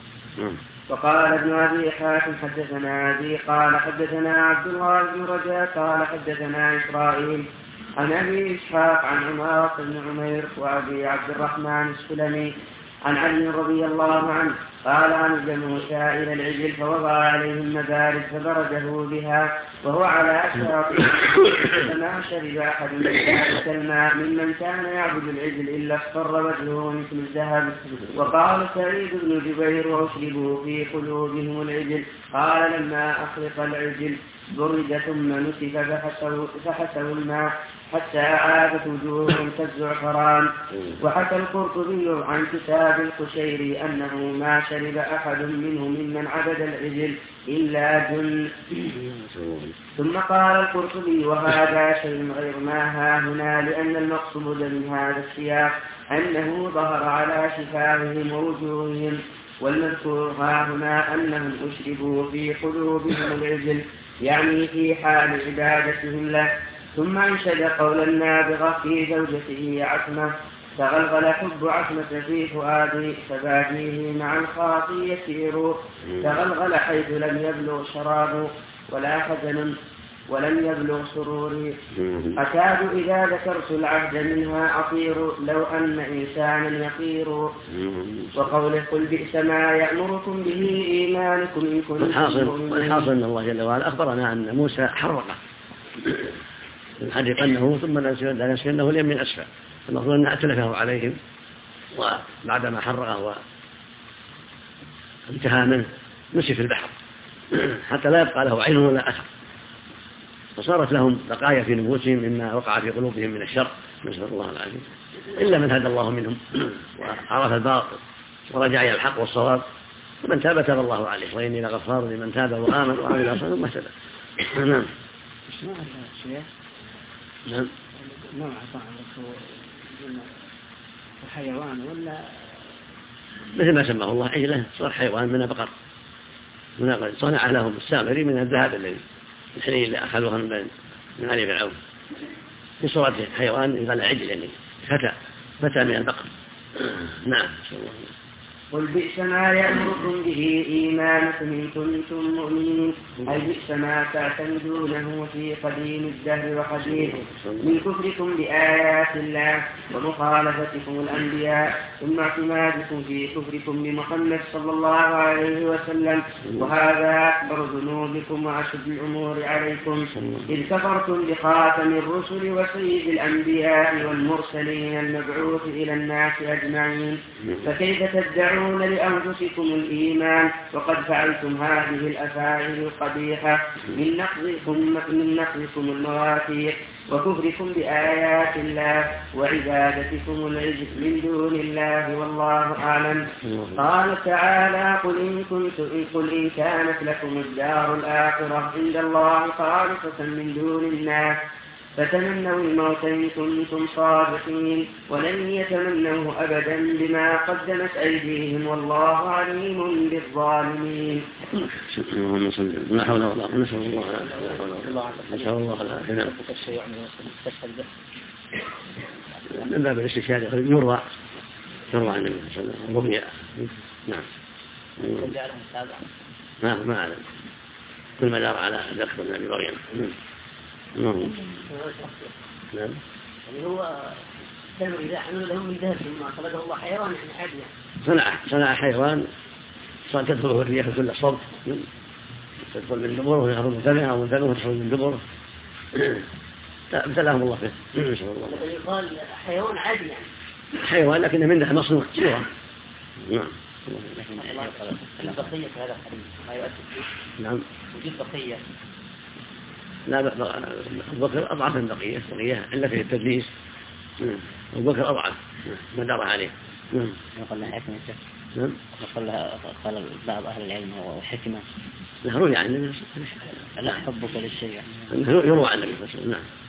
وقال ابن أبي حاتم حدثنا أبي قال حدثنا عبد الله بن رجاء قال حدثنا إسرائيل عن أبي إسحاق عن عمارة بن عمير وأبي عبد الرحمن السلمي عن علي رضي الله عنه قال عن موسى إلى العجل فوضع عليه المبارد فبرده بها وهو على شاطئ فما شرب أحد من ذلك الماء ممن كان يعبد العجل إلا اصفر وجهه مثل الذهب. وقال سعيد بن جبير وأشربوا في قلوبهم العجل قال لما أخلق العجل برد ثم نسف فحسوا الماء حتى عادت وجوههم كالزعفران. وحكى القرطبي عن كتاب القشيري أنه ما شرب أحد منهم ممن عبد العجل إلا جن. ثم قال القرطبي وهذا شيء غير ما ها هنا لأن المقصود من هذا السياق أنه ظهر على شفاههم ووجوههم، والمذكور ها هنا أنهم أشربوا في قلوبهم العجل يعني في حال عبادتهم له. ثم أنشد قول النابغة في زوجته عتمة تغلغل حب عتمة في فؤادي فباديه مع الخاطي يسير. تغلغل حيث لم يبلغ شراب ولا حزن ولم يبلغ سروري. أكاد إذا ذكرت العهد منها أطير لو أن إنسانا يطير. وقوله قل بئس ما يأمركم به إيمانكم إن كنتم مؤمنين. والحاصل أن الله جل وعلا أخبرنا أن موسى حرقه حرقنه ثم لنسفنه اليم من أسفل، المفروض أن أتلفه عليهم، وبعدما حرقه وانتهى منه نسف البحر حتى لا يبقى له عين ولا أثر، فصارت لهم بقايا في نفوسهم مما وقع في قلوبهم من الشر نسأل الله العافية، إلا من هدى الله منهم وعرف الباطل ورجع إلى الحق والصواب، ومن تاب تاب الله عليه، وإني لغفار لمن تاب وآمن وعمل صالحا ثم اهتدى. نعم. نعم. نوع طعام حيوان ولا مثل ما سماه الله عجلة، صار حيوان من بقر صنع لهم السامري من الذهب الذي الحلي اللي أخذوها من علي فرعون في صورة حيوان يقال عجل يعني فتى من البقر. نعم. قل بئس ما يأمركم به إيمانكم إن كنتم مؤمنين أي بئس ما تعتمدونه في قديم الدهر وحديثه من كفركم بآيات الله ومخالفتكم الأنبياء ثم اعتمادكم في كفركم بمحمد صلى الله عليه وسلم وهذا أكبر ذنوبكم وأشد الأمور عليكم إذ كفرتم بخاتم الرسل وسيد الأنبياء والمرسلين المبعوث إلى الناس أجمعين فكيف تدعون لأنفسكم الإيمان وقد فعلتم هذه الأفاعيل القبيحة من نقضكم المواثيق وكفركم بآيات الله وعبادتكم العجل من دون الله والله أعلم. قال تعالى قل إن كانت لكم الدار الآخرة عند الله خالصة من دون الناس فتمنوا الموت إن كنتم صادقين ولن يتمنوه أبدا بما قدمت أيديهم والله عليم بالظالمين. لا حول ولا قوة نسأل الله العافية. من باب الاستشهاد يروى عن النبي صلى الله عليه وسلم رؤيا. نعم ما أعلم كل ما دار على ذكر النبي مريم. نعم يعني هو كانوا إذا عملوا لهم من ذهب ما خلقه الله حيوان يعني عادي صنع حيوان صار تدخله الرياح كل صوت تدخل من دبره ويخرج من فمه أو من فمه وتدخل من دبره ابتلاهم الله فيه. إن شاء الله يقال حيوان عادي يعني حيوان لكنه منه مصنوع صورة. نعم البقية في هذا الحديث ما يؤثر فيه. نعم وجود بقية لا أبو بكر أضعف من بقية إلا في التدليس. أبو بكر أضعف ما دار عليه. يقول لها حكمة نعم قال بعض أهل العلم هو حكمة لا روي عن النبي لا حبك للشيء يروى عن النبي صلى الله عليه وسلم.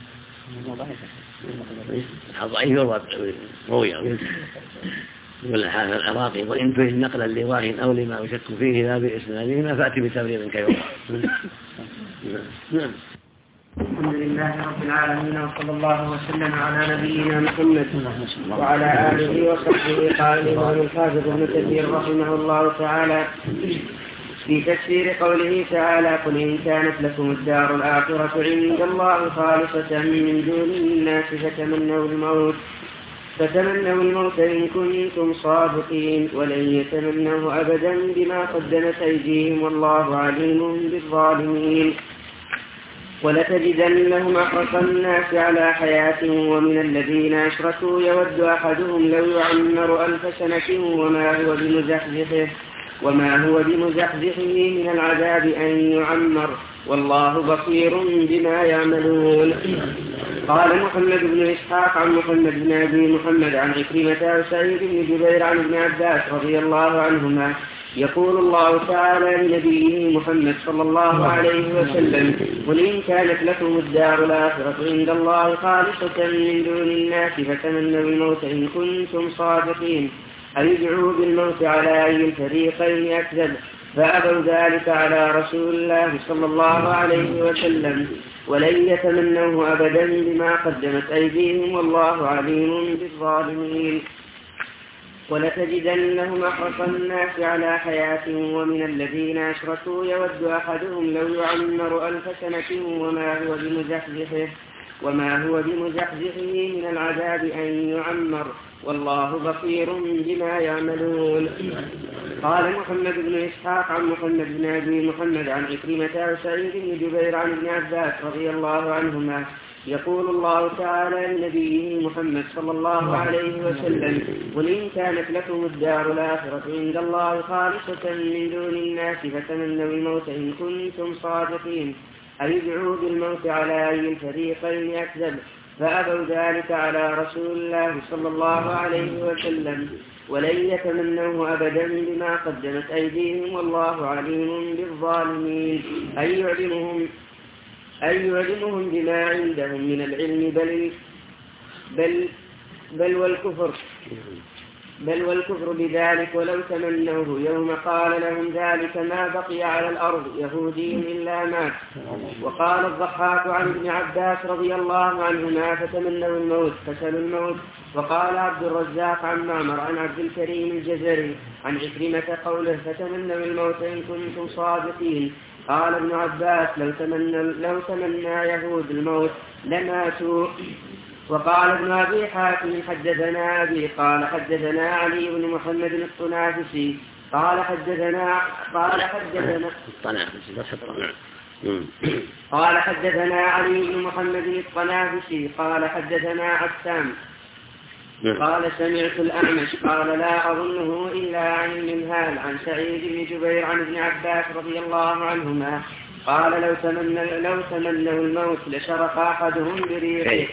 نعم ضعيف روي يقول الحافظ العراقي وإن فيه نقلا لواه أو لما يشك فيه لا بإسنادهما فأتي بتبرير كيوم. نعم الحمد لله رب العالمين وصلى الله وسلم على نبينا محمد وعلى آله وصحبه. قال الإمام الحافظ ابن كثير رحمه الله تعالى في تفسير قوله تعالى قل إن كانت لكم الدار الآخرة عند الله خالصة من دون الناس فتمنوا الموت إن كنتم صادقين ولن يتمنوه أبدا بما قدمت أيديهم والله عليم بالظالمين. ولتجدنهم أحرص الناس على حياة ومن الذين أشركوا يود أحدهم لو يعمر 1000 سنة وما هو بمزحزحه من العذاب أن يعمر والله بصير بما يعملون. قال محمد بن إسحاق عن محمد بن أبي محمد عن عكرمة وسعيد بن جبير عن ابن عباس رضي الله عنهما يقول الله تعالى لنبيه محمد صلى الله عليه وسلم قل إن كانت لكم الدار الآخرة عند الله خالصة من دون الناس فتمنوا الموت إن كنتم صادقين أي ادعوا بالموت على أي الفريقين أكذب فأبوا ذلك على رسول الله صلى الله عليه وسلم ولن يتمنوه أبدا بما قدمت أيديهم والله عليم بالظالمين. ولتجدنهم أحرص الناس على حياة ومن الذين أشركوا يود أحدهم لو يعمر 1000 سنة وما هو بمزحزحه من العذاب أن يعمر والله بصير بما يعملون. قال محمد بن إسحاق عن محمد بن أبي محمد عن عكرمة وسعيد بن جبير عن ابن عباس رضي الله عنهما يقول الله تعالى لنبيه محمد صلى الله عليه وسلم قل إن كانت لكم الدار الآخرة عند الله خالصة من دون الناس فتمنوا الموت إن كنتم صادقين أي ادعوا بالموت على أي الفريقين أكذب فأبوا ذلك على رسول الله صلى الله عليه وسلم ولن يتمنوه أبدا بما قدمت أيديهم والله عليم بالظالمين أي يعلمهم بما عندهم من العلم بل والكفر بل والكفر بذلك ولو تمنوه يوم قال لهم ذلك ما بقي على الأرض يهودي إلا مات. وقال الضحاك عن ابن عباس رضي الله عنهما فتمنوا الموت فسلوا الموت. وقال عبد الرزاق عن معمر عن عبد الكريم الجزري عن عكرمة قوله فتمنوا الموت إن كنتم صادقين. قال ابن عباس لو تمنى يهود الموت لماتوا. وقال ابن أبي حاتم حدثنا أبي قال حدثنا علي بن محمد الطنافسي قال حدثنا علي بن محمد الطنافسي قال حدثنا عسام قال سمعت الأعمش قال لا أظنه إلا عن المنهال عن سعيد بن جبير عن ابن عباس رضي الله عنهما قال لو تمنوا الموت لشرق أحدهم بريقه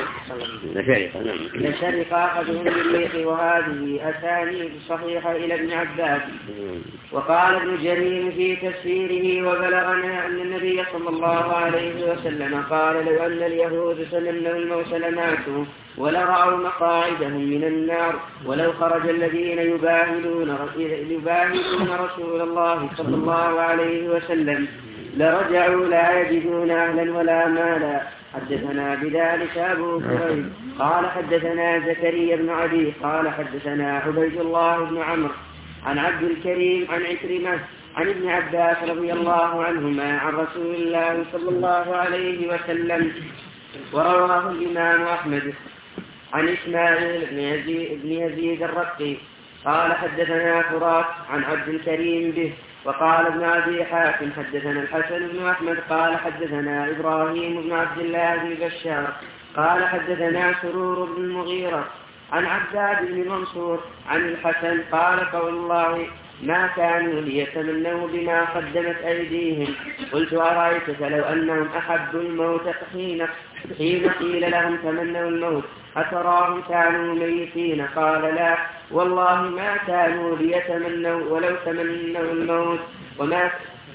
وهذه أسانيد صحيحة إلى ابن عباس. وقال ابن جرير في تفسيره وبلغنا أن النبي صلى الله عليه وسلم قال لو أن اليهود تمنوا الموت لماتوا ولرأوا مقاعدهم من النار ولو خرج الذين يباهلون رسول الله صلى الله عليه وسلم لرجعوا لا يجدون أهلا ولا مالا. حدثنا بذلك أبو كريم قال حدثنا زكريا بن عدي قال حدثنا عبيد الله بن عمرو عن عبد الكريم عن عكرمة عن ابن عباس رضي الله عنهما عن رسول الله صلى الله عليه وسلم. ورواه الإمام أحمد عن إسماعيل بن يزيد الرقي قال حدثنا فرات عن عبد الكريم به. وقال ابن أبي حاتم حدثنا الحسن بن أحمد قال حدثنا إبراهيم بن عبد الله بن بشار قال حدثنا سرور بن المغيرة عن عباد بن منصور عن الحسن قال قول الله ما كانوا ليتمنوا بما قدمت أيديهم. قلت أرأيتك لو أنهم أحبوا الموت حين قيل لهم تمنوا الموت أتراهم كانوا ميتين؟ قال لا والله ما كانوا ليتمنوا ولو تمنوا الموت وما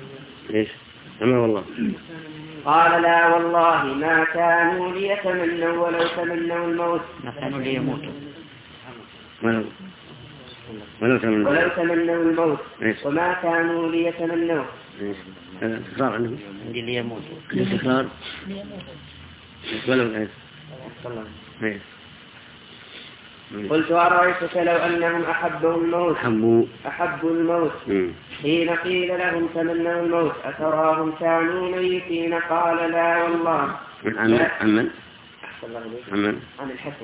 قال لا والله ما كانوا ليتمنوا ولو تمنوا الموت ما كانوا ليموتوا ولو تمنوا الموت وما كانوا ليتمنوا تكرار عنهم ليموتوا تكرار ولو قلت أرأيتك لو أنهم أحبوا الموت حين قيل لهم تمنوا الموت أتراهم كانوا ميتين؟ قال لا والله. عن الحسن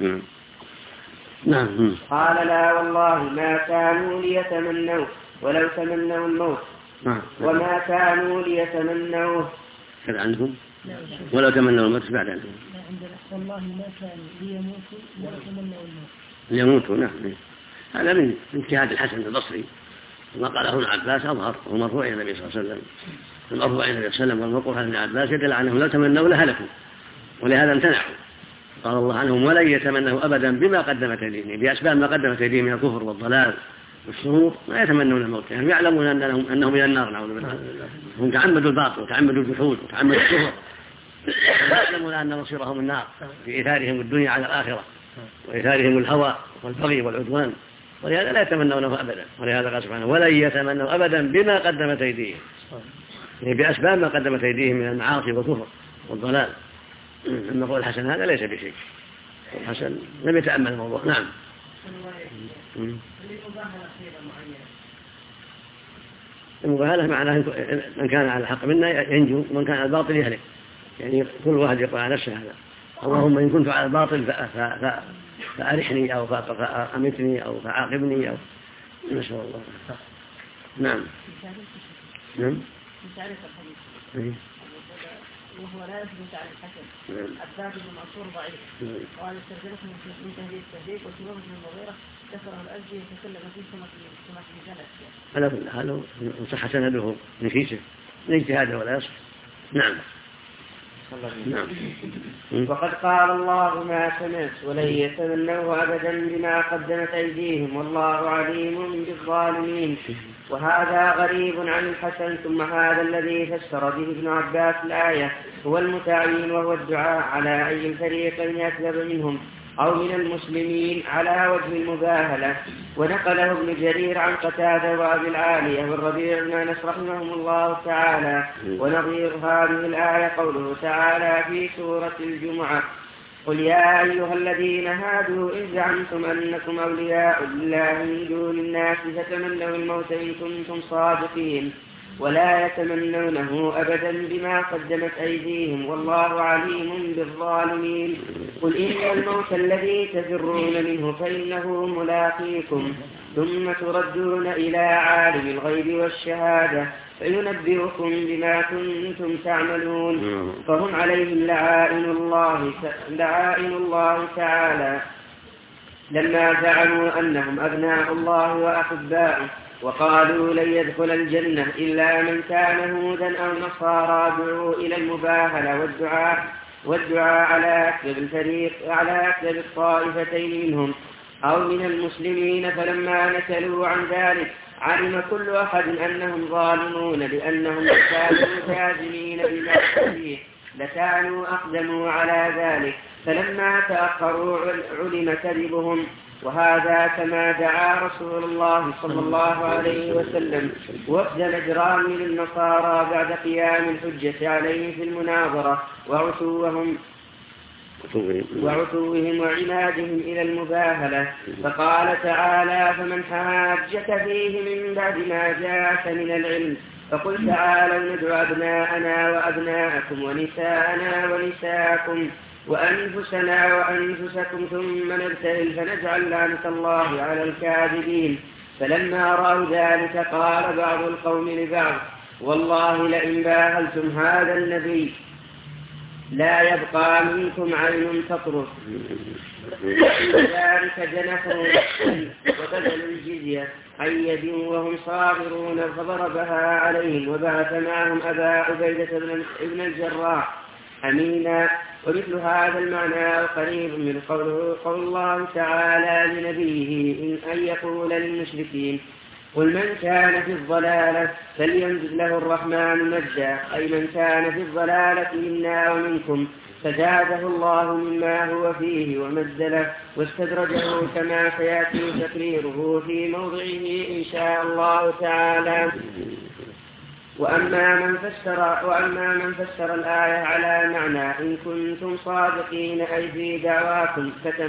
نعم. قال لا والله ما كانوا ليتمنوا ولو تمنوا الموت وما كانوا ليتمنوه. كذا عندهم ولو تمنوا الموت بعد عنهم والله ما كانوا ليموتوا ولو تمنوا الموت. ليموتوا نعم. هذا من اجتهاد الحسن البصري وما قاله ابن عباس أظهر ومرفوع إلى النبي صلى الله عليه وسلم. المرفوع إلى النبي صلى الله عليه وسلم والموقوف عن ابن عباس يدل عنهم لو تمنوا لهلكوا ولهذا امتنعوا. قال الله عنهم ولن يتمنوا أبدا بما قدمت أيديهم بأسباب ما قدمت أيديهم من الكفر والضلال والشرور ما يتمنون الموت يعني يعلمون أنهم إلى النار نعوذ بالله. هم تعمدوا الباطل وتعمدوا الجحود وتعمدوا الكفر ويعلمون أن مصيرهم النار بإيثارهم الدنيا على الآخرة وإيثارهم الهوى والبغي والعدوان ولهذا لا يتمنونه أبدا. ولهذا قال سبحانه ولن يتمنوا أبدا بما قدمت أيديهم يعني بأسباب ما قدمت أيديهم من المعاصي والكفر والضلال. أما قول الحسن هذا ليس بشيء. الحسن لم يتأمل الموضوع. نعم. المباهلة معناه من كان على الحق منا ينجو ومن كان على الباطل يهلك يعني كل واحد يقول على نفسه هذا اللهم إن كنت على الباطل فأرحني أو فأمتني أو فعاقبني أو نسأل الله. نعم. وهو لا يثبت على الحسن. عباد بن منصور ضعيف. قال استخدمته من تهديد التهديد وسلوه بن المغيرة كسره الأزدي وتكلم فيه سمك بجنة. على كل حال صح سنده من كيسه من اجتهاده ولا يصح. نعم. وقد قال الله ما سمعت ولن يتمنوه أبدا بما قدمت أيديهم والله عليم بالظالمين. وهذا غريب عن الحسن. ثم هذا الذي فسر به ابن عباس الآية هو المتعين وهو الدعاء على أي الفريقين أكذب منهم أو من المسلمين على وجه المباهلة. ونقله ابن جرير عن قتادة وأبي العالية والربيع بن أنس رحمهم الله تعالى. ونظير هذه الآية قوله تعالى في سورة الجمعة: قل يا أيها الذين هادوا إن زعمتم أنكم أولياء لله من دون الناس فتمنوا الموت إن كنتم صادقين ولا يتمنونه أبدا بما قدمت أيديهم والله عليم بالظالمين. قل إن الموت الذي تفرون منه فإنه ملاقيكم ثم تردون إلى عالم الغيب والشهادة فينبئكم بما كنتم تعملون. فهم عليهم لعائن الله تعالى لما زعموا أنهم أبناء الله وأحباؤه وقالوا لن يدخل الجنة إلا من كان هودا أو نصارى دعوا إلى المباهلة والدعاء على أكثر الطائفتين منهم أو من المسلمين. فلما نكلوا عن ذلك علم كل أحد أنهم ظالمون لأنهم كانوا كاذبين بما فيه لكانوا أقدموا على ذلك. فلما تأخروا علم كذبهم. وهذا كما دعا رسول الله صلى الله عليه وسلم وفد نجران من النصارى بعد قيام الحجة عليه في المناظرة وعتوهم وعنادهم إلى المباهلة. فقال تعالى: فمن حاجك فيه من بعد ما جاءك من العلم فقل تعالوا ندعو أبناءنا وأبناءكم ونساءنا ونساءكم وأنفسنا وأنفسكم ثم نبتهل فنجعل لعنة الله على الكاذبين. فلما رأوا ذلك قال بعض القوم لبعض: والله لئن باهلتم هذا النبي لا يبقى منكم عين تطرف. ذلك جنحوا وبذلوا الجزية عن يد وهم صاغرون فضربها عليهم وبعث معهم أبا عبيدة بن الجراح أمينا. ومثل هذا المعنى قريب من قول الله تعالى لنبيه أن يقول للمشركين: قل من كان في الضلالة فليمدد له الرحمن مجدا، أي من كان في الضلالة منا ومنكم فزاده الله مما هو فيه ومد له واستدرجه كما سيأتي تقريره في موضعه إن شاء الله تعالى. وأما من فسر الآية على معنى إن كنتم صادقين أي في دعواكم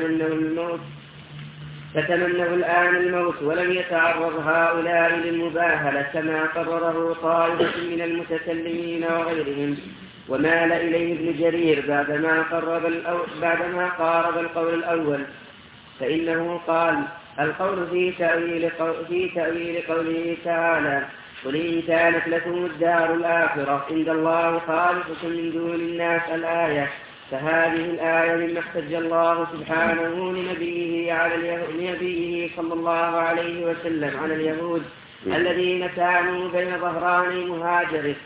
فتمنوا الآن الموت ولم يتعرض هؤلاء للمباهلة كما قرره طائفة من المتكلمين وغيرهم. ومال إليه ابن جرير بعدما قارب القول الأول، فإنه قال: القول في تأويل قوله تعالى: قل إن كانت لكم الدار الآخرة عند الله خالصة من دون الناس الآية. فهذه الآية مما احتج الله سبحانه لنبيه صلى الله عليه وسلم على اليهود الذين كانوا بين ظهراني مهاجره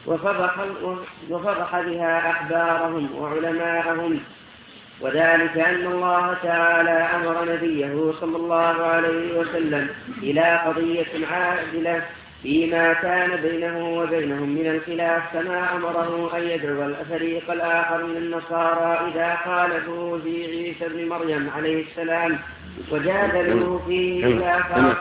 وفضح بها أحبارهم وعلماءهم. وذلك أن الله تعالى أمر نبيه صلى الله عليه وسلم إلى قضية عادلة فيما كان بينه وبينهم من الخلاف، كما أمره أن يدعو الفريق الآخر من النصارى إذا خالفوا في عيسى بن مريم عليه السلام وجادلوا فيه إلى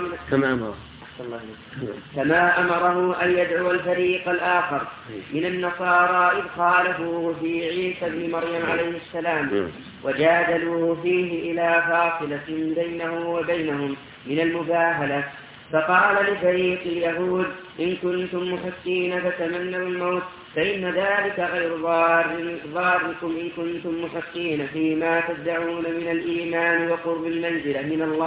كما أمره أن يدعو الفريق الآخر من النصارى إذ خالفوه في عيسى بن مريم عليه السلام وجادلوه فيه إلى فاصلة بينه وبينهم من المباهلة. فقال لفريق اليهود: إن كنتم محقين فتمنوا الموت فإن ذلك غير ضاركم إن كنتم محقين فيما تدعون من الإيمان وقرب المنزلة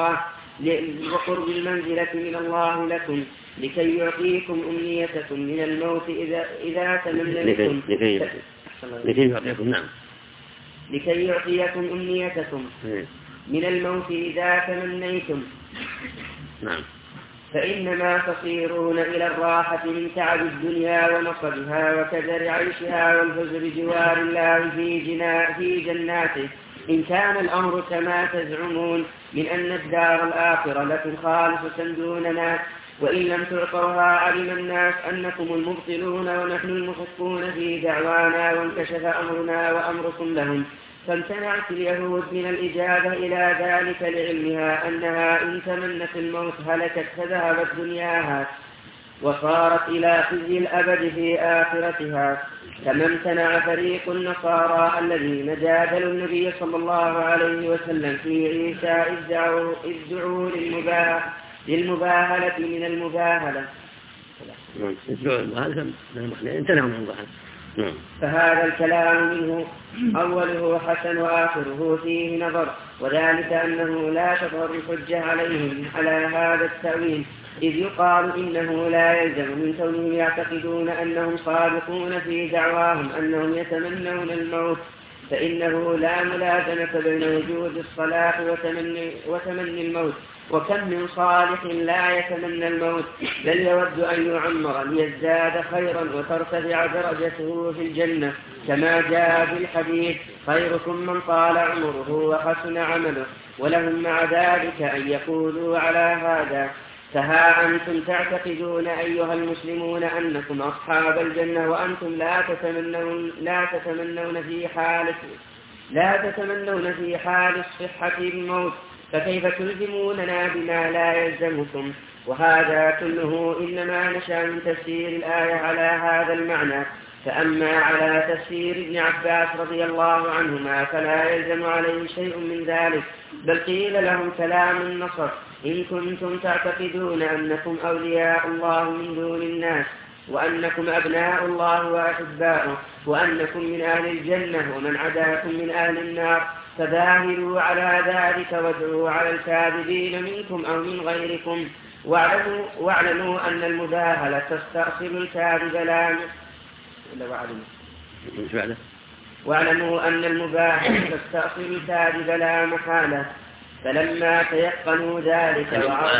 من الله لكم لكي يعطيكم أمنيتكم من الموت إذا تمنيتم لكي يعطيكم أمنيتكم من الموت إذا تمنيتم. نعم. فإنما تصيرون إلى الراحة من تعب الدنيا ونصبها وكدر عيشها والفوز بجوار الله في جناته، إن كان الأمر كما تزعمون من أن الدار الآخرة لكم خالصة دوننا. وإن لم تعطوها علم الناس أنكم المبطلون ونحن المحقون في دعوانا وانكشف أمرنا وأمركم لهم. فامتنعت اليهود من الإجابة إلى ذلك لعلمها أنها إن تمنت الموت هلكت فذهبت دنياها وصارت إلى خزي الأبد في آخرتها. كما امتنع فريق النصارى الذين جادلوا النبي صلى الله عليه وسلم في عيسى إذ دعوا للمباهلة من المباهلة. فهذا الكلام منه أوله حسن وآخره فيه نظر، وذلك أنه لا تظهر الحجة عليهم على هذا التأويل، إذ يقال إنه لا يلزم من كونهم يعتقدون أنهم صادقون في دعواهم أنهم يتمنون الموت، فإنه لا ملازمة بين وجود الصلاح وتمني الموت. وكم من صالح لا يتمنى الموت بل يود أن يعمر ليزداد خيرا وترتفع درجته في الجنة، كما جاء في الحديث: خيركم من طال عمره وحسن عمله. ولهم مع ذلك أن يقولوا على هذا: فها أنتم تعتقدون أيها المسلمون أنكم أصحاب الجنة وأنتم لا تتمنون في حال الصحة الموت، فكيف تلزموننا بما لا يلزمكم؟ وهذا كله إنما نشأ من تفسير الآية على هذا المعنى. فأما على تفسير ابن عباس رضي الله عنهما فلا يلزم عليه شيء من ذلك، بل قيل لهم كلام النصر: إن كنتم تعتقدون أنكم أولياء الله من دون الناس، وأنكم أبناء الله وأحباؤه، وأنكم من أهل الجنة، ومن عداكم من أهل النار، فذاهلوا على ذلك وادعوا على الكاذبين منكم أو من غيركم، واعلموا أن المباهلة تستأصل الكاذب لا محالة. فلما تيقنوا ذلك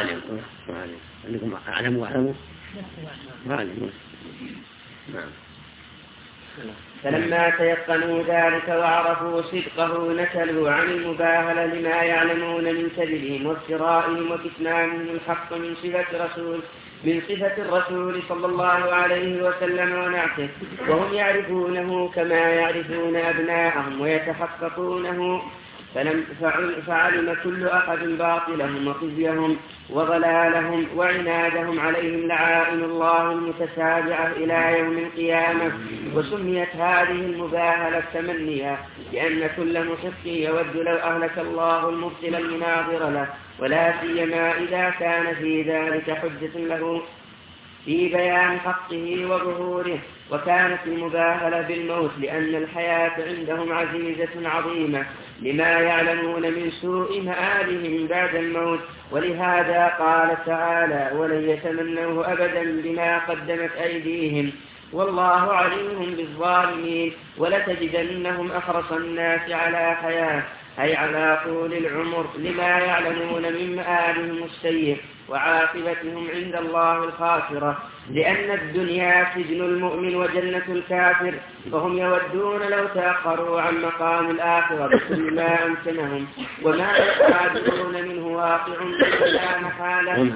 وعرفوا صدقه نكلوا عن المباهلة لما يعلمون من كذبهم وافترائهم وكتمانهم الحق من صفة الرسول صلى الله عليه وسلم ونعته، وهم يعرفونه كما يعرفون أبناءهم ويتحققونه. فعلم كل أحد باطلهم وخزيهم وضلالهم وعنادهم عليهم لعائن الله المتتابعة إلى يوم القيامة. وسميت هذه المباهلة تمنيا، لأن كل محق يود لو أهلك الله المبطل المناظر له، ولا سيما إذا كان في ذلك حجة له في بيان حقه وظهوره. وكانت المباهلة بالموت لأن الحياة عندهم عزيزة عظيمة لما يعلمون من سوء مآلهم بعد الموت. ولهذا قال تعالى: ولن يتمنوه أبدا بما قدمت أيديهم والله عليم بالظالمين. ولتجدنهم أحرص الناس على حياة، أي على طول العمر، لما يعلمون من مآلهم السيء وعاقبتهم عند الله الخاسرة، لأن الدنيا سجن المؤمن وجنة الكافر، فهم يودون لو تأخروا عن مقام الآخرة بكل ما أمكنهم، وما يحاذرون منه واقع لا محالة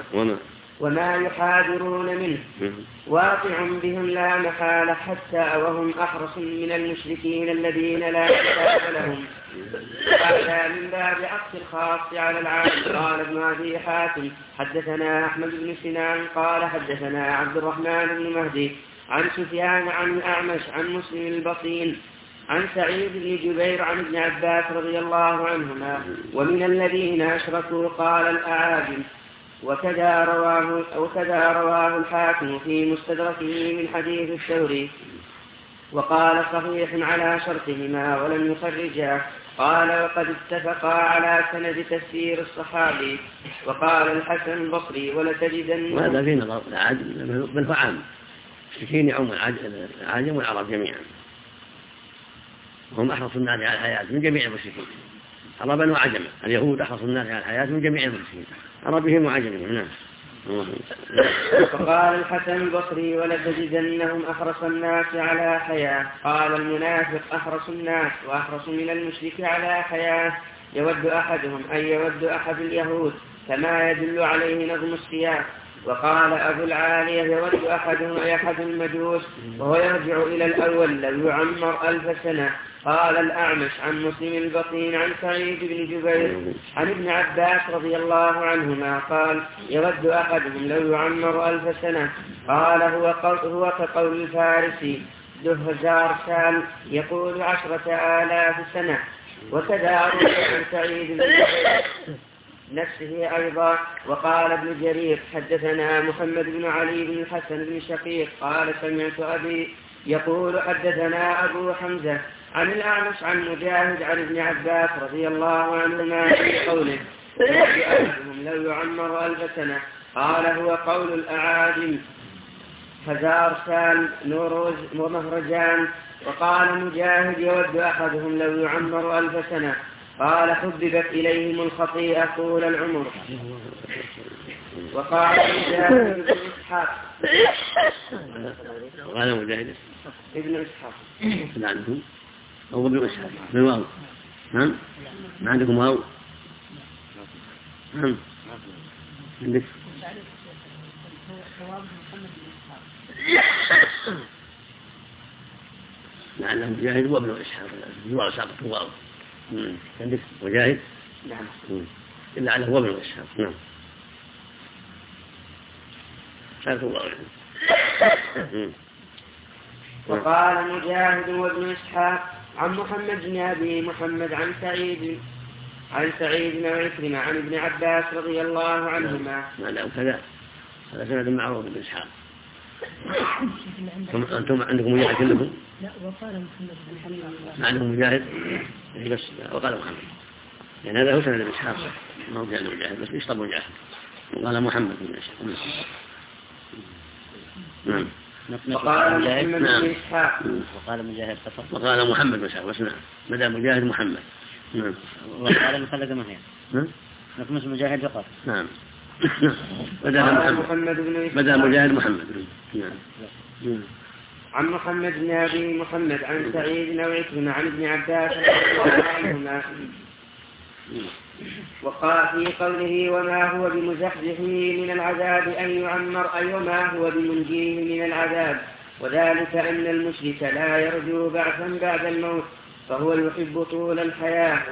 بهم لا محالة، حتى وهم أحرص من المشركين الذين لا كتاب لهم. هذا من باب عطف الخاص على العام. قال ابن أبي حاتم: حدثنا أحمد بن سنان قال حدثنا عبد الرحمن بن مهدي عن سفيان عن الأعمش عن مسلم البصين عن سعيد بن جبير عن ابن عباس رضي الله عنهما: ومن الذين أشركوا قال الأعاجم. وكذا رواه الحاكم في مستدركه من حديث الثوري، وقال صحيح على شرطهما ولم يخرجاه. قال: وقد اتفقا على سند تفسير الصحابي. وقال الحسن البصري: ولتجدن. وهذا في نظر العاجم بل فعام المشركين يعم العاجم والعرب جميعا، هم أحرص الناس على الحياة من جميع المشركين عربا وعجما. اليهود أحرص الناس على الحياة من جميع المشركين عربهم وعجمهم. نعم. فقال الحسن البصري: ولتجدنهم أحرص الناس على حياة. قال المنافق: أحرص الناس وأحرص من المشرك على حياة. يود أحدهم أن يود أحد اليهود، كما يدل عليه نظم السياق. وقال أبو العالية يود أحد المجوس وهو يرجع إلى الأول لو يعمر 1000 سنة. قال الأعمش عن مسلم البطين عن سعيد بن جبير عن ابن عباس رضي الله عنهما قال يود أحدهم لو يعمر 1000 سنة. قال هو كقول الفارسي دهزار سال يقول 10,000 سنة. وكذا عن سعيد بن جبير نفسه أيضا. وقال ابن جرير حدثنا محمد بن علي بن الحسن بن شقيق قال سمعت أبي يقول حدثنا أبو حمزة عن الأعمش عن مجاهد عن ابن عباس رضي الله عنهما في قوله لو يعمر 1000 سنة. قال هو قول الأعاجم هزار سال نوروز ومهرجان. وقال مجاهد يود أحدهم لو يعمر 1000 سنة. قال حببت إليهم الخطيئة طول العمر. وقال مجاهد ابن إسحاق قال مجاهد ابن إسحاق عندكم أو ابن إسحاق بالواو. نعم ما عندكم واو. نعم عندك لعله مجاهد وابن إسحاق الواو ساقط واو. عندك مجاهد نعم لعله هو ابن إسحاق. نعم ساقط واو. وقال مجاهد وابن إسحاق عن محمد بن أبي محمد عن سعيد بن عكرمة عن ابن عباس رضي الله عنهما. لا وكذا هذا سند معروف بن إسحاق. أنتم عندكم مجاهد كلكم؟ لا وقال محمد بن حنبل عندكم مجاهد بس وقال محمد يعني هذا هو سند بن إسحاق ما هو جاء مجاهد بس يشطب مجاهد. وقال محمد بن إسحاق. نعم وقال محمد بن إسحاق وقال مجاهد فقط. وقال محمد بن إسحاق بس نعم بدأ مجاهد محمد. نعم وقال مخلد ما هي نقمص مجاهد فقط. نعم بدأ مجاهد محمد. نعم عن محمد بن أبي محمد عن سعيد بن عكرمة عن ابن عباس رضي الله عنهما. وقال في قوله وما هو بمزحزحه من العذاب أن يعمر أي وما هو بمنجيه من العذاب. وذلك أن المشرك لا يرجو بعثا بعد الموت فهو يحب طول الحياة.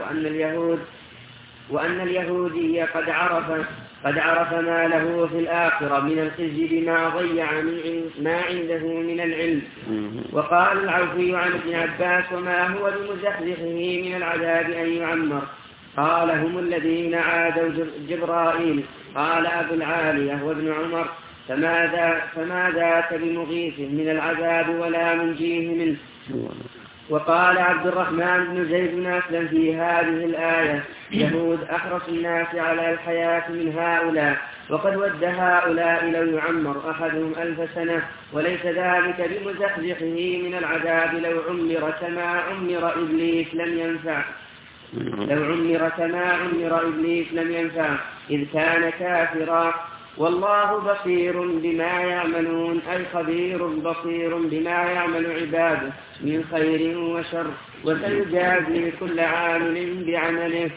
وأن اليهودي قد عرف ما له في الآخرة من الخزي بما ضيع ما عنده من العلم. وقال العوفي عن ابن عباس وما هو بمزحزحه من العذاب أن يعمر. قال هم الذين عادوا جبرائيل. قال أبو العالية وابن عمر فما ذاك بمغيث من العذاب ولا منجيه منه. وقال عبد الرحمن بن زيد بن أسلم في هذه الآية يهود أحرص الناس على الحياة من هؤلاء وقد ود هؤلاء لو يعمر أحدهم 1000 سنة وليس ذلك بمزحزحه من العذاب لو عمر كما عمر إبليس لم ينفع إذ كان كافرا. والله بصير بما يعملون أي خبير بصير بما يعمل عباده من خير وشر وسيجازي كل عامل بعمله.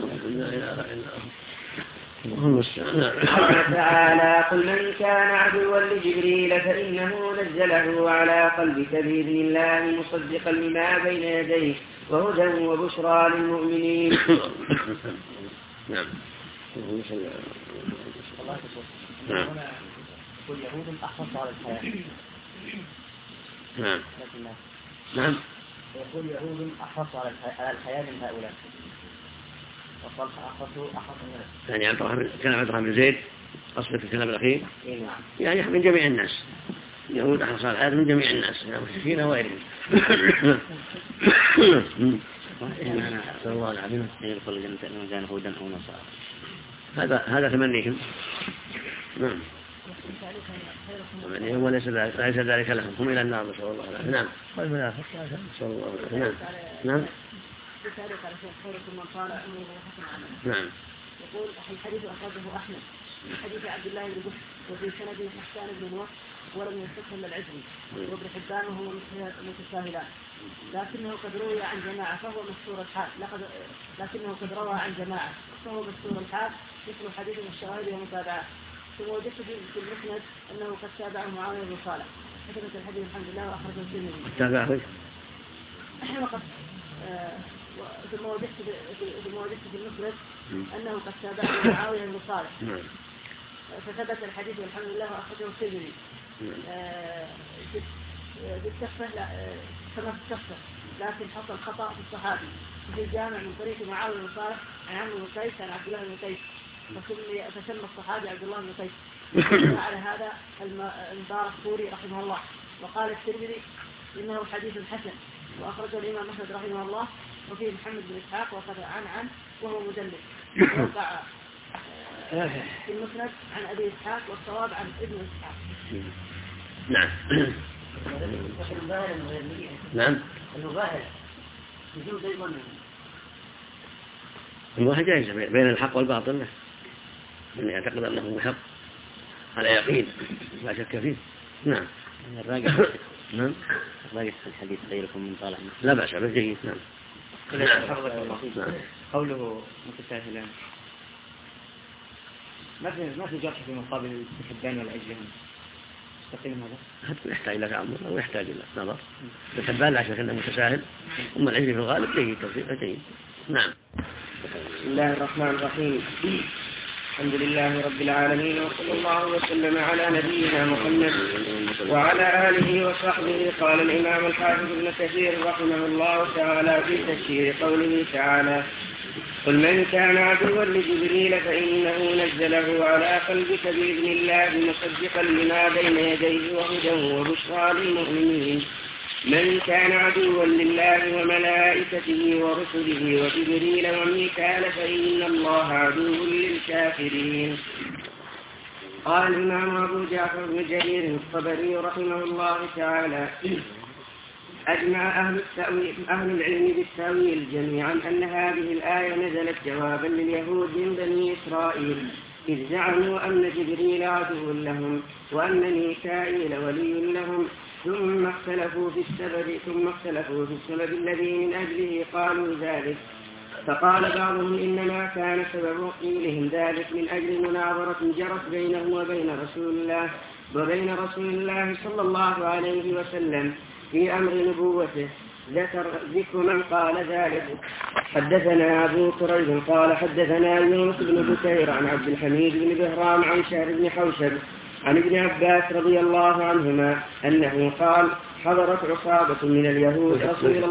قال تعالى قل من كان عدوا لجبريل فإنه نزله على قلبك بإذن الله مصدقا لما بين يديه وهدى وبشرى للمؤمنين. نعم كل يهود أحرص على الحياة. نعم يقول يهود أحرص على الحياة من هؤلاء وقال أحرص يعني كلام عبد الرحمن بن زيد قصدك الكلام الأخير يعني من جميع الناس. يهود أحرص على الحياة من جميع الناس مشركين وغيرهم. صلى الله عليه وسلم يدخل الجنة إن كان هودا أو نصارى. هذا تمنيهم. نعم تمنيهم وليس ذلك لهم هم إلى النار نسأل الله العافية. نعم والمنافق نسأل الله العافية. نعم نعم يقول الحديث أخرجه أحمد من حديث عبد الله بن بكر وفي سند حسان بن نوح ولم يستقل العجل وابن حبان وهو متساهلان لكنه قد روى عن جماعة فهو مستور الحال مثل حديث الشواهد ومتابعة. ثم وجدت في المسند أنه قد تابعه معاوية بن صالح فثبت الحديث الحمد لله وأخرجه الترمذي. تابعه ثم وجدت في المسند أنه قد تابعه معاوية بن صالح فثبت الحديث والحمد لله وأخرجه الترمذي. بالتخفة كما في التخفة لكن حصل خطأ في الصحابي في الجامع من طريق معاوية بن صالح عن عمرو بن قيس عن عبد الله بن قيس فسمى الصحابي عبد الله بن قيس. على هذا البارقطوري رحمه الله. وقال الترمذي إنه حديث حسن وأخرجه الإمام أحمد رحمه الله وفيه محمد بن إسحاق وقد عن وهو مدلس وقع في المسند عن أبي إسحاق والصواب عن ابن إسحاق. نعم. نعم. المظاهر جائزة بين الحق والباطل من يعتقد أنه محق على يقين لا شك فيه. نعم. الراجح نعم الراجح في الحديث غيركم من طالع لا بأس به جيد. نعم. قوله متساهلان ما في جرح في مقابل الحبان والعجلان مستقيم هذا يحتاج إلى تعمل أو يحتاج إلى نظر. الحبان لا شك أنه متساهل أما العجل في الغالب جيد توفيق جيد. نعم. بسم الله الرحمن الرحيم. الحمد لله رب العالمين وصلى الله وسلم على نبينا محمد وعلى آله وصحبه. قال الإمام الحافظ ابن كثير رحمه الله تعالى في تفسير قوله تعالى قل من كان عدوا لجبريل فإنه نزله على قلبك بإذن الله مصدقا لما بين يديه وهدى وبشرى للمؤمنين. من كان عدوا لله وملائكته ورسله وجبريل وميكال فإن الله عدو للكافرين. قال الإمام أبو جعفر بن جرير الطبري رحمه الله تعالى أجمع أهل العلم بالتأويل جميعا أن هذه الآية نزلت جوابا لليهود من بني إسرائيل إذ زعموا أن جبريل عدو لهم وأن ميكائيل ولي لهم ثم اختلفوا في السبب الذي من أجله قالوا ذلك. فقال بعضهم إنما كان سبب قيلهم ذلك من أجل مناظرة جرت بينهم وبين رسول الله صلى الله عليه وسلم في أمر نبوته. ذكر من قال ذلك. حدثنا أبو كريب قال حدثنا يونس بن بكير عن عبد الحميد بن بهرام عن شهر بن حوشب عن ابن عباس رضي الله عنهما أنه قال حضرت عصابة من اليهود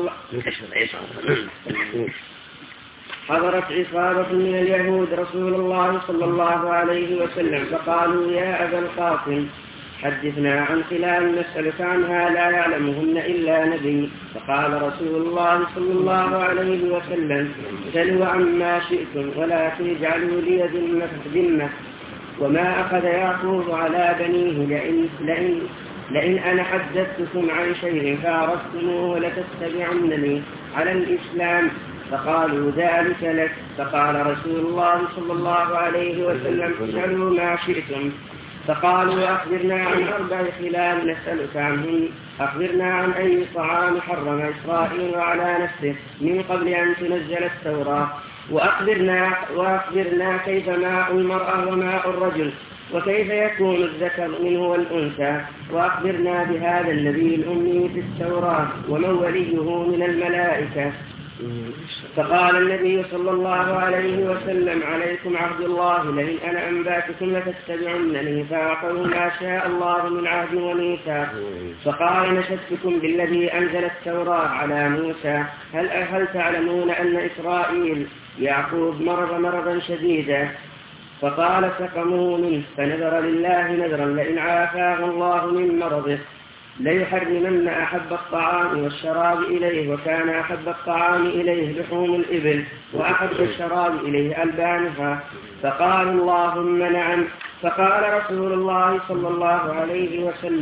رسول الله صلى الله عليه وسلم فقالوا يا أبا القاسم حدثنا عن خلال نسألك عنها لا يعلمهن إلا نبي. فقال رسول الله صلى الله عليه وسلم سلوا عما شئتم ولكن اجعلوا لي ذمة. وما أخذ يعقوب على بنيه لئن أنا حدثتكم عن شيء فعرفتموه لتتبعنني على الإسلام. فقالوا ذلك لك. فقال رسول الله صلى الله عليه وسلم اسألوا ما شئتم. فقالوا أخبرنا عن 4 خلال نسألك عنهم. أخبرنا عن أي طعام حرم إسرائيل على نفسه من قبل أن تنزل التوراة. وأخبرنا كيف ماء المرأة وماء الرجل وكيف يكون الذكر منه والأنثى. وأخبرنا بهذا النبي الأمي في التوراة ومن وليه من الملائكة. فقال النبي صلى الله عليه وسلم عليكم عهد الله لئن أنا أنباتكم لتتبعنني. فأعطوا ما شاء الله من عهد وميثاق. فقال نشدتكم بالذي أنزل التوراة على موسى هل تعلمون أن إسرائيل يعقوب مرضا شديدا فقال سقموا منه فنذر لله نذرا لئن عافاه الله من مرضه ليحرمن أحب الطعام والشراب إليه. وكان أحب الطعام إليه لحوم الإبل وأحب الشراب إليه ألبانها. فقال اللهم نعم. فقال رسول الله صلى الله عليه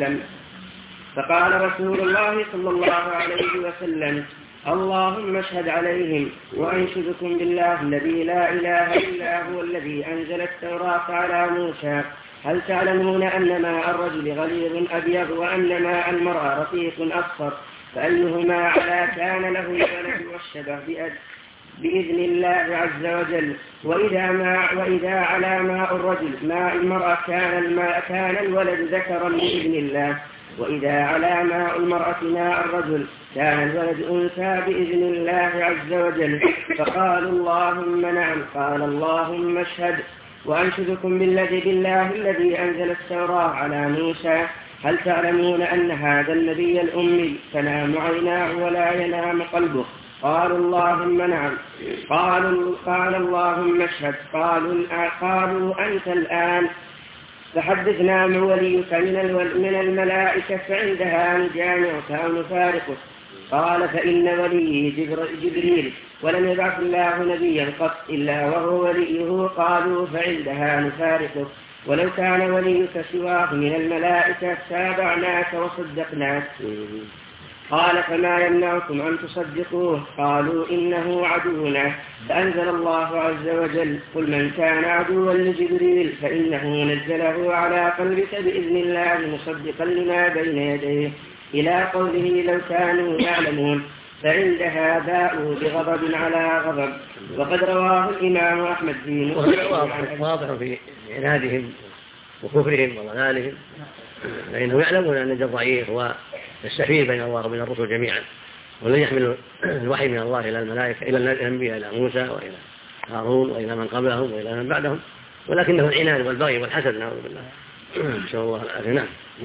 وسلم اللهم اشهد عليهم وأنشدكم بالله الذي لا إله إلا هو الذي أنزل التوراة على موسى هل تعلمون أن ماء الرجل غليظ أبيض وأن ماء المرأة رقيق أصفر فأيهما على كان له الولد والشبه بإذن الله عز وجل. وإذا على ماء الرجل ماء المرأة كان الولد ذكرا بإذن الله، وإذا على ماء المرأة ماء الرجل كان الولد أنثى بإذن الله عز وجل. فقالوا اللهم نعم. قال اللهم اشهد. وأنشدكم بالله الذي أنزل التوراة على موسى، هل تعلمون أن هذا النبي الأمي تنام عيناه ولا ينام قلبه؟ قالوا اللهم نعم. قال اللهم اشهد. قالوا أنت الآن فحدثنا من وليك من الملائكة فعندها نجامعك أو نفارقك. قال فإن وليه جبريل، ولم يبعث الله نبيا قط إلا وهو وليه. قالوا فعندها نفارقك، ولو كان وليك سواه من الملائكة تابعناك وصدقناك. قال فما يمنعكم أن تصدقوه؟ قالوا إنه عدونا. فأنزل الله عز وجل قل من كان عدوا لجبريل فإنه نزله على قلبك بإذن الله مصدقا لما بين يديه إلى قوله لو كانوا يعلمون. فعندها باءوا بغضب على غضب. وقد رواه الإمام أحمد في واضح في عنادهم وكفرهم وضلالهم، فإنهم يعلمون أن الضعيف هو السفير بين الله وبين الرسل جميعا، ولن يحمل الوحي من الله إلى الملائكة إلى الأنبياء إلى موسى وإلى هارون وإلى من قبلهم وإلى من بعدهم، ولكنه العناد والبغي والحسد نعوذ بالله. نسأل الله العافية.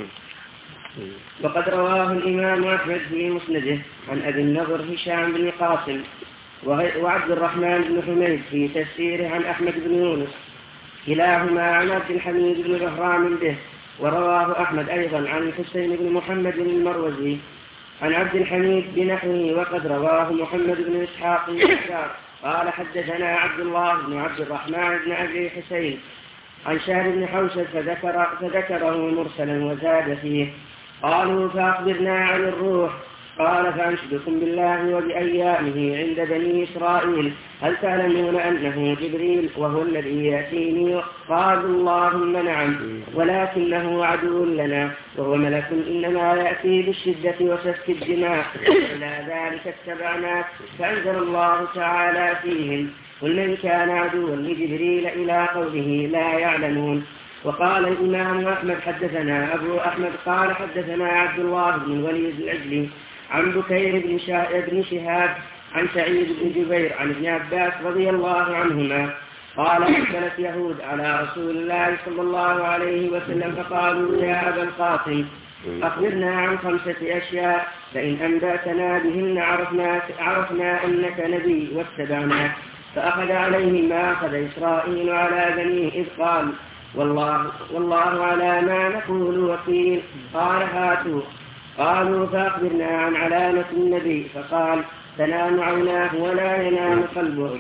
وقد رواه الإمام أحمد في مسنده عن أبي النضر هشام بن قاسم وعبد الرحمن بن حميد في تفسيره عن أحمد بن يونس كلاهما عن عبد الحميد بن بهرام به. ورواه أحمد أيضا عن الحسين بن محمد المروزي عن عبد الحميد بنحوه. وقد رواه محمد بن إسحاق الشعر قال حدثنا عبد الله بن عبد الرحمن بن أبي حسين عن شهر بن حوشب فذكره مرسلا وزاد فيه. قالوا فأخبرنا عن الروح. قال فأنشدكم بالله وبأيامه عند بني إسرائيل، هل تعلمون أنه جبريل وهو الذي يأتيني؟ قالوا اللهم نعم، ولكنه عدو لنا وهو ملك إنما يأتي بالشدة وسفك الدماء، إلى ذلك اتبعناك. فأنزل الله تعالى فيهم قل من كان عدوا لجبريل إلى قوله لا يعلمون. وقال الإمام أحمد حدثنا أبو أحمد قال حدثنا عبد الله بن الوليد العجلي عن بكير بن شهاب عن سعيد بن جبير عن ابن عباس رضي الله عنهما قال أقبلت يهود على رسول الله صلى الله عليه وسلم فقالوا يا أبا القاسم أخبرنا عن 5 أشياء فإن أنبأتنا بهن عرفنا أنك نبي واتبعناك. فأخذ عليهم ما أخذ إسرائيل على بنيه إذ قال والله على ما نقول وكيل. قال هاتوا. قالوا فأخبرنا عن علامة النبي. فقال تنام عيناه ولا ينام قلبه.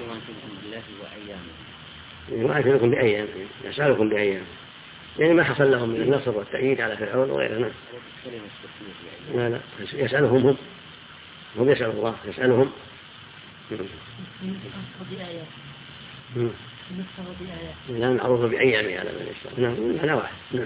يؤثركم بأيام، يسألكم بأيام، يعني ما حصل لهم من النصر والتأييد على فرعون وغيره. لا يسألهم هم يسأل الله يسألهم. لا نعرف بأيامه على من يسأل. نعم هذا واحد. نعم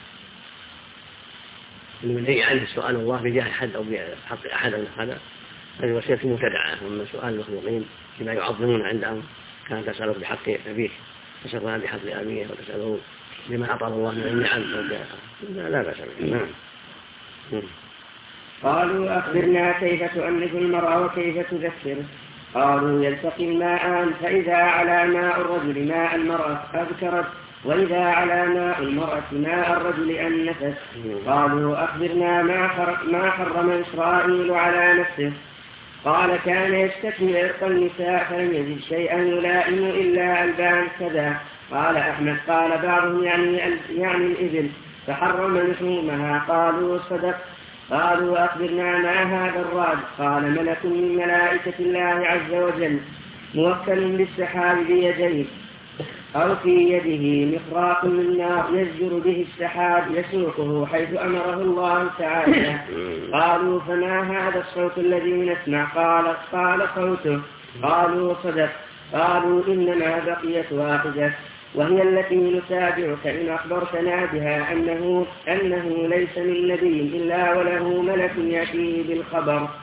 من يعرف سؤال الله بجاه أحد أو بحق أحد أو هذا هذه وسيلة مبتدعة. أما سؤال المخلوقين بما يعظمون عندهم كان تسأله بحق أبيه تسأله بحق أبيه وتسأله بما أعطاه الله من النعم لا بأس به. نعم. قالوا أخبرنا كيف تؤنث المرأة وكيف تذكر. قالوا يلتقي الماءان فإذا على ماء الرجل ماء المرأة أذكرت وإذا على ماء المرأة ماء الرجل أنفت. قالوا أخبرنا ما حرم إسرائيل على نفسه. قال كان يشتكي عرق النساء فلم يجد شيئا يلائم إلا ألبان كذا. قال أحمد قال بعضهم يعني الإبل فحرم لحومها. قالوا صدق. قالوا أخبرنا ما هذا الرعد. قال ملك من ملائكة الله عز وجل موكل بالسحاب بيديه أو في يده مخراق من نار يزجر به السحاب يسوقه حيث أمره الله تعالى. قالوا فما هذا الصوت الذي نسمع؟ قال صوته. قالوا صدق. قالوا إنما بقيت واحدة وهي التي نتابعك إن أخبرتنا بها أنه ليس من نبي إلا وله ملك يأتي بالخبر.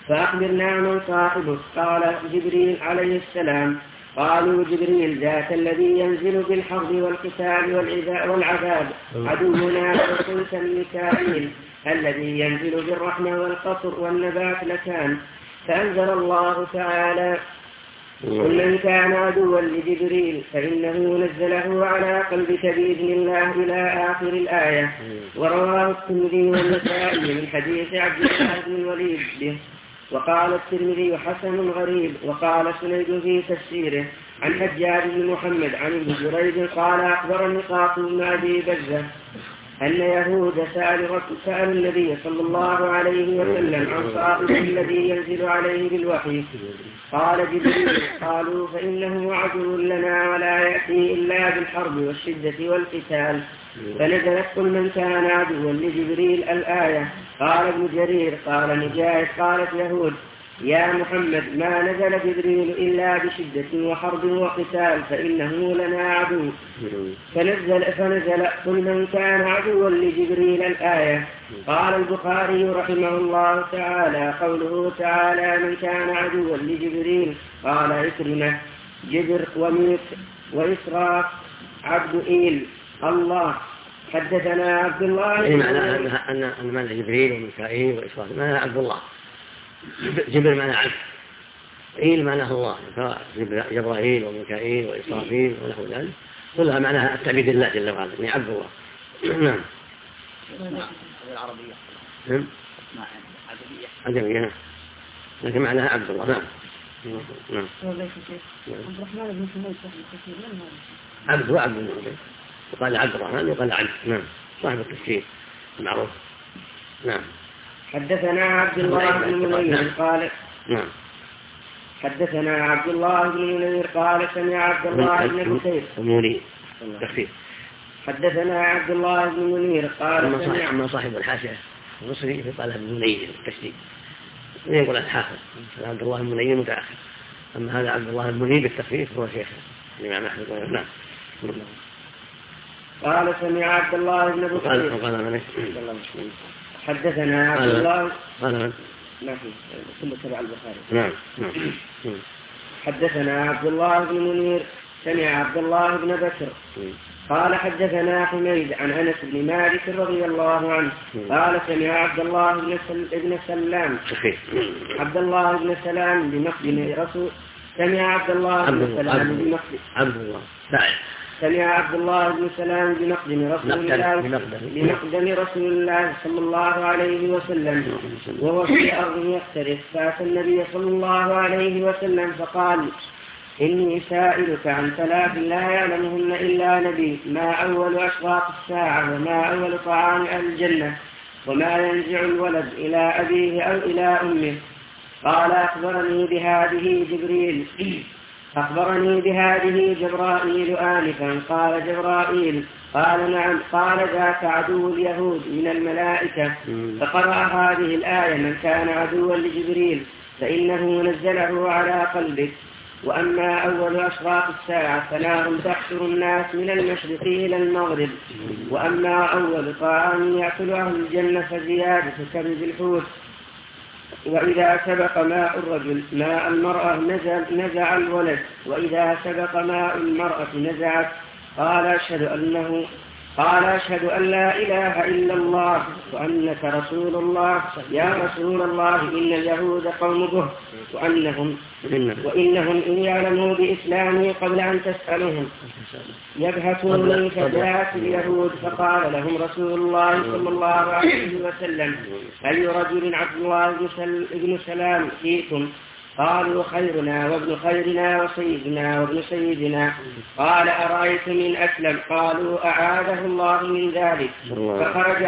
فأخبرنا من صاحبك؟ قال جبريل عليه السلام. قالوا جبريل ذاك الذي ينزل بالحرب والقتال والعذاب. عدونا فقلت ميكائيل الذي ينزل بالرحمة والقصر والنبات لكان. فأنزل الله تعالى قل من كان عدوا لجبريل فإنه نزله على قلبك بإذن الله إلى آخر الآية. ورواه الترمذي والنسائي من حديث عبد الله بن الوليد به. وقال الترمذي حسن غريب. وقال سنيد في تفسيره عن حجاج بن محمد عن ابن جريج قال أخبرني قاسم بن أبي بزة أن يهود سألوا النبي صلى الله عليه وسلم عن صاحبه الذي ينزل عليه بالوحي. قال جبريل. قالوا فإنه عدو لنا ولا يأتي إلا بالحرب والشدة والقتال. فنزلت قل من كان عدوا لجبريل الآية. قال ابن جرير قال نجاة قالت يهود يا محمد ما نزل جبريل إلا بشدة وحرب وقتال فإنه لنا عدو. فنزل قل من كان عدوا لجبريل الآية. قال البخاري رحمه الله تعالى قوله تعالى من كان عدوا لجبريل. قال إكرمة جبر وميك وإسراف عبد إيل الله. حدثنا عبد الله أن معنى جبريل وميكائيل وإسرافيل معنى عبد الله. جبر معنى عبد، إيل معناه الله، جبرائيل وميكائيل وإسرافيل ونحو ذلك كلها معناها التعبيد لله جل وعلا يعني عبد الله. نعم. العربية. نعم. عجمية. لكن معناها عبد الله. نعم. نعم. عبد الرحمن بن حميد عبد وعبد بن حميد. وقال عبد الرحمن وقال عبد. نعم. صاحب التفسير المعروف. نعم. حدثنا عبد الله بن منير قال نعم. حدثنا عبد الله بن منير قال سمع عبد الله بن بكير منير تخفيف. حدثنا عبد الله بن منير قال أما صاحب الحاشية المصري فقالها بن منير التشديد يقول الحافظ عبد الله بن منير متأخر. أما هذا عبد الله بن منير بالتخفيف هو شيخ الإمام أحمد. نعم. قال سمع عبد الله بن بكير حدثنا عبد الله ما في كله تبع البخاري. نعم. حدثنا عبد الله بن منير سمع عبد الله بن بكر قال حدثنا حميد عن أنس بن مالك رضي الله عنه قال سمع عبد الله بن سلام عبد الله بن سلام بمقدم رسول سمع عبد الله بن سلام بمقدم عبد الله سمع عبد الله بن سلام بمقدم رسول الله صلى الله عليه وسلم وهو في أرض يختلف. فأتى النبي صلى الله عليه وسلم فقال إني سائلك عن ثلاث لا يعلمهن إلا نبي ما أول أشراط الساعة وما أول طعام أهل الجنة وما ينزع الولد إلى أبيه أو إلى أمه. قال أخبرني بهذه جبرائيل آنفا. قال جبرائيل قال نعم. قال ذاك عدو اليهود من الملائكة. فقرأ هذه الآية من كان عدوا لجبريل فإنه نزله على قلبك. وأما أول أشراط الساعة فنار تحشر الناس من المشرق إلى المغرب. وأما أول طعام يأكل أهل الجنة فزيادة كبد الحوت. وإذا سبق ماء الرجل ماء المرأة نزع الولد وإذا سبق ماء المرأة نزعت. قال أشهد أن لا إله إلا الله وأنك رسول الله. يا رسول الله إن اليهود قوم به وإنهم إن يعلموا بإسلامي قبل أن تسألهم يبهتوني. فجاءت اليهود فقال لهم رسول الله صلى الله عليه وسلم أي رجل عبد الله بن سلام فيكم؟ قالوا خيرنا وابن خيرنا وسيدنا وابن سيدنا. قال أرأيت من أسلم؟ قالوا أعاذه الله من ذلك. فخرج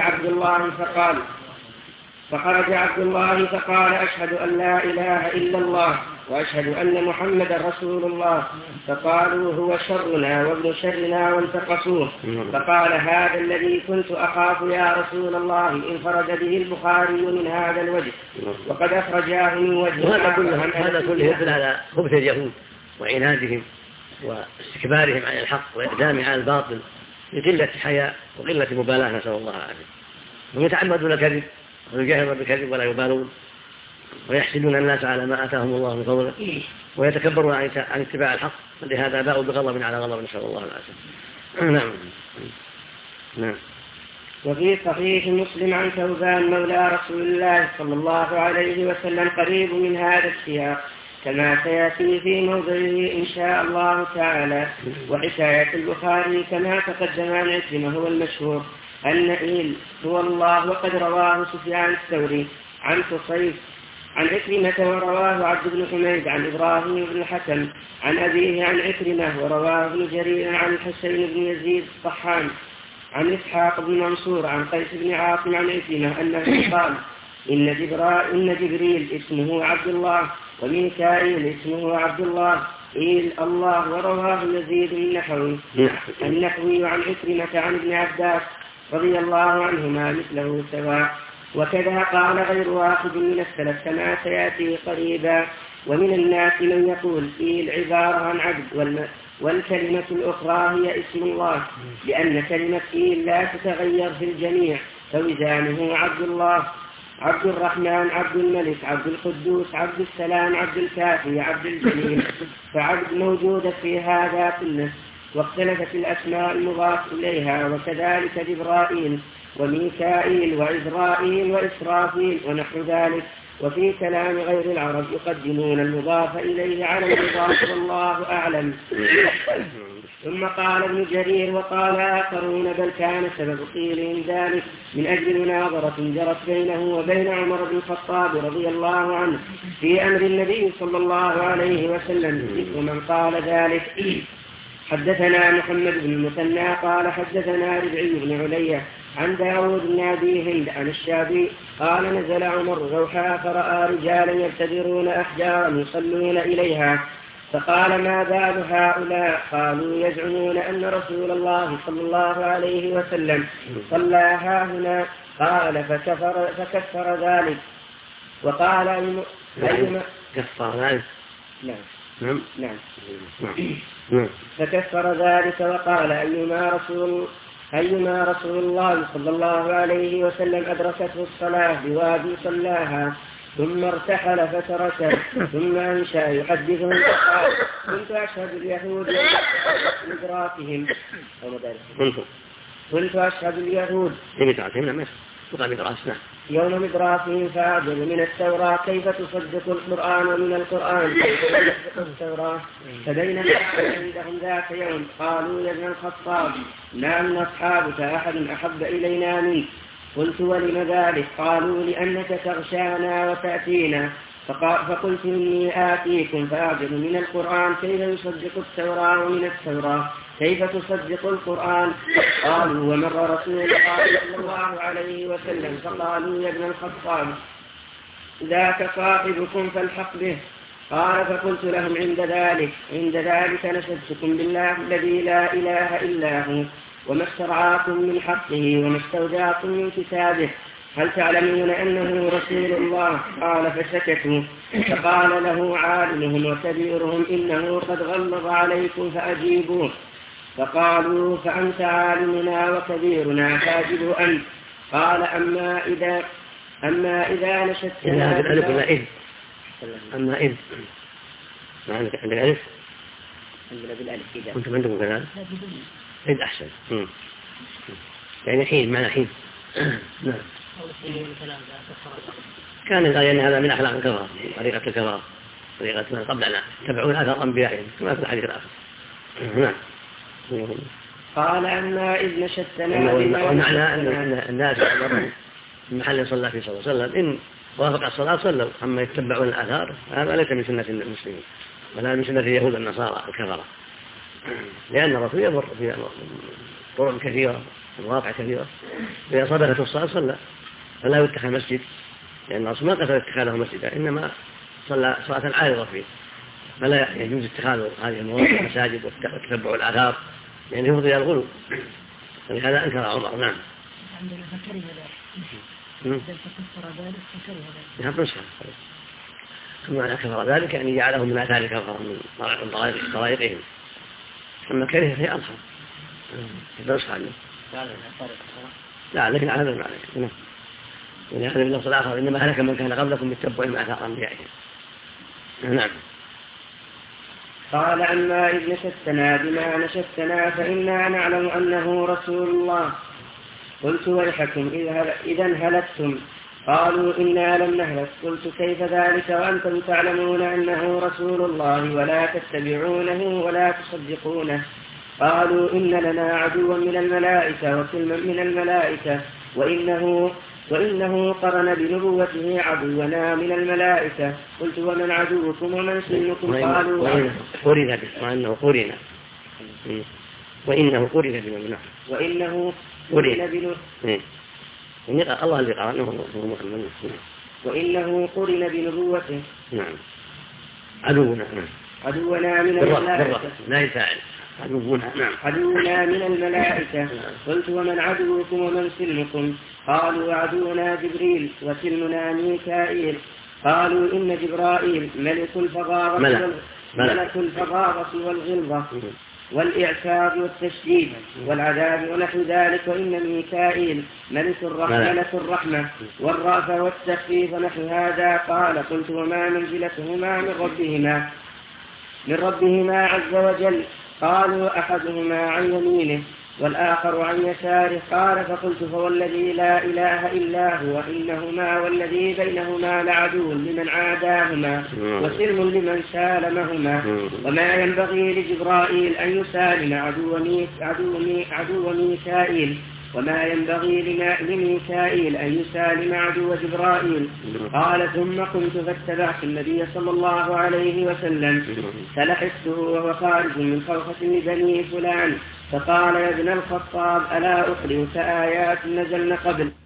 عبد الله فقال أشهد أن لا إله إلا الله وأشهد أن محمد رسول الله. فقالوا هو شرنا وابن شرنا وانتقصوه. فقال هذا الذي كنت أخاف يا رسول الله. انفرد به البخاري من هذا الوجه وقد أخرجاه من وجه. هذا كله يدل على خبث اليهود وعنادهم واستكبارهم عن الحق وإقدامهم على الباطل لقلة حياء وقلة مبالاة نسأل الله العافية. هم يتعمدون الكذب ويجاهرون بالكذب ولا يبالون ويحسدون الناس على ما آتاهم الله من فضله ويتكبرون عن اتباع الحق، لهذا باءوا بغضب على غضب، نسأل الله العافية. نعم. وفي صحيح مسلم عن ثوبان مولى رسول الله صلى الله عليه وسلم قريب من هذا السياق كما سيأتي في موضعه إن شاء الله تعالى. وحكاية البخاري كما تقدم عن عكرمة هو المشهور النئيل هو الله، وقد رواه سفيان الثوري عن قصيف عن عكرمة، ورواه عبد بن حميد عن إبراهيم بن الحكم عن أبيه عن عكرمة، ورواه ابن جرير عن الحسين بن يزيد الطحان عن إسحاق بن منصور عن قيس بن عاصم عن عكرمة أنه قال إن جبريل اسمه عبد الله، وميكائيل اسمه عبد الله الله. ورواه يزيد النحوي عن عكرمة عن ابن عباس رضي الله عنهما مثله سواء. وكذا قال غير واحد من السلف كما سيأتي قريبا. ومن الناس من يقول عبارة عن عبد، والكلمة الأخرى هي اسم الله، لأن كلمة لا تتغير في الجميع، فوزانه عبد الله، عبد الرحمن، عبد الملك، عبد القدوس، عبد السلام، عبد الكافي، عبد الجليل، فعبد موجودة في هذا كله. واختلفت الأسماء المضاف إليها، وكذلك جبرائيل وميكائيل وعزرائيل وإسرافيل ونحو ذلك. وفي كلام غير العرب يقدمون المضاف إليه على المضاف والله أعلم. ثم قال ابن جرير وقال آخرون بل كان سبب قيلهم ذلك من أجل مناظرة جرت بينه وبين عمر بن الخطاب رضي الله عنه في أمر النبي صلى الله عليه وسلم، ومن قال ذلك. حدثنا محمد بن المثنى قال حدثنا ربعي بن علية عن داود بن أبي هند عن الشافعي قال نزل عمر روحا فرأى رجالا يبتدرون أحجارا يصلون إليها، فقال ما بال هؤلاء؟ قالوا يزعمون أن رسول الله صلى الله عليه وسلم صلى هاهنا. قال فكفر ذلك وقال أيما كفر ذلك. نعم. فكفر ذلك وقال أيما رسول الله صلى الله عليه وسلم أدركته الصلاة بوادي صلاها ثم ارتحل فتركه ثم أنشأ يحدثهم فقال كنت أشهد اليهود مدراتهم كنت أشهد اليهود يوم مدراسهم فأعجب من التوراة كيف تصدق القرآن ومن القرآن كيف تصدق التوراة. فبينما عندهم ذات يوم قالوا يا ابن الخطاب ما من أصحابك أحد أحب إلينا منك. قلت ولم ذلك؟ قالوا لأنك تغشانا وتأتينا. فقلت إني آتيكم فأعجب من القرآن كيف يصدق التوراة ومن التوراة كيف تصدق القرآن. قالوا ومر رسول الله صلى الله عليه وسلم فقالوا يا ابن الخطاب ذاك صاحبكم فالحق به. قال فقلت لهم عند ذلك نشدتكم بالله الذي لا إله إلا هو وما استرعاكم من حقه وما استودعكم من كتابه، هل تعلمون أنه رسول الله؟ قال فسكتوا. فقال له عالمهم وكبيرهم إنه قد غلظ عليكم فأجيبوه. فقالوا فأنت عالمنا وكبيرنا فأجب أنت. قال أما إذا نشدتنا أما إذ ما عندك ألف كنت عندكم كذلك إذ أحسن يعني حين معنى حين. نعم. كان الآية أن هذا من أخلاق الكفار، طريقة الكفار، طريقة من قبلنا تبعون آثار أنبيائهم كما في الحديث الآخر. نعم. قال أما إذ نشدتنا ومعنى أن الناس في محل صلى فيه صلى الله عليه وسلم إن وافق الصلاة صلوا، أما يتبعون الآثار هذا ليس من سنة المسلمين ولا من سنة اليهود النصارى الكفرة، لأن الرسول يمر في طرق كثيرة ومواقع كثيرة إذا صدقت الصلاة صلى، فلا يتخذ مسجد، لأن الرسول ما قتل اتخاذه مسجدا إنما صلى صلاة عارضة فيه، فلا يجوز اتخاذ هذه المواقع مساجد وتتبع الآثار يعني يفضي الغلو، ولهذا أنكر عمر. نعم. ثم كفر ذلك يعني جعله من آثار كفر من طرائقهم، أما كره فهي أضحى تدرس عنه لا لكن على ذلك. ولهذا في النص الآخر إنما هلك من كان قبلكم بالتبع مع آثار أنبيائهم. نعم. قال عما إذ نشدتنا بما نشدتنا فإنا نعلم أنه رسول الله. قلت ويحكم إذا هلكتم. قالوا إنا لم نهلك. قلت كيف ذلك وأنتم تعلمون أنه رسول الله ولا تتبعونه ولا تصدقونه. قالوا إن لنا عدوا من الملائكة وكلما من الملائكة وإنه قرن بنبوته عدونا من الملائكة. قلت ومن عدوكم ومن سنكم؟ قالوا قرن به وأنه قرن وإنه قرن بنبوته وإنه قرن الله اللي قرنه هو محمد. وإنه قرن بنبوته. نعم. عدونا من الملائكة لا يفعل عدونا من الملائكة. قلت ومن عدوكم ومن سلمكم؟ قالوا عدونا جبريل وسلمنا ميكائيل. قالوا إن جبرائيل ملك الفظاظة والغلظة والإعساب والتشديد والعذاب ونحو ذلك. وإن ميكائيل ملك الرحمة والرأفة والتخفيف ونحو هذا. قال قلت وما منزلتهما من ربهما عز وجل؟ قالوا أحدهما عن يمينه والآخر عن يساره. قال فقلت فوالذي لا إله إلا هو إنهما والذي بينهما لعدو لمن عاداهما وسلم لمن سالمهما. وما ينبغي لجبرائيل أن يسالم عدو ميكائيل وما ينبغي لميكائيل أن يسالم عدو جبرائيل. قال ثم قمت فاتبعت النبي صلى الله عليه وسلم فلحقته وهو خارج من خوخة لبني فلان فقال يا ابن الخطاب ألا أخبرك آيات نزلن قبل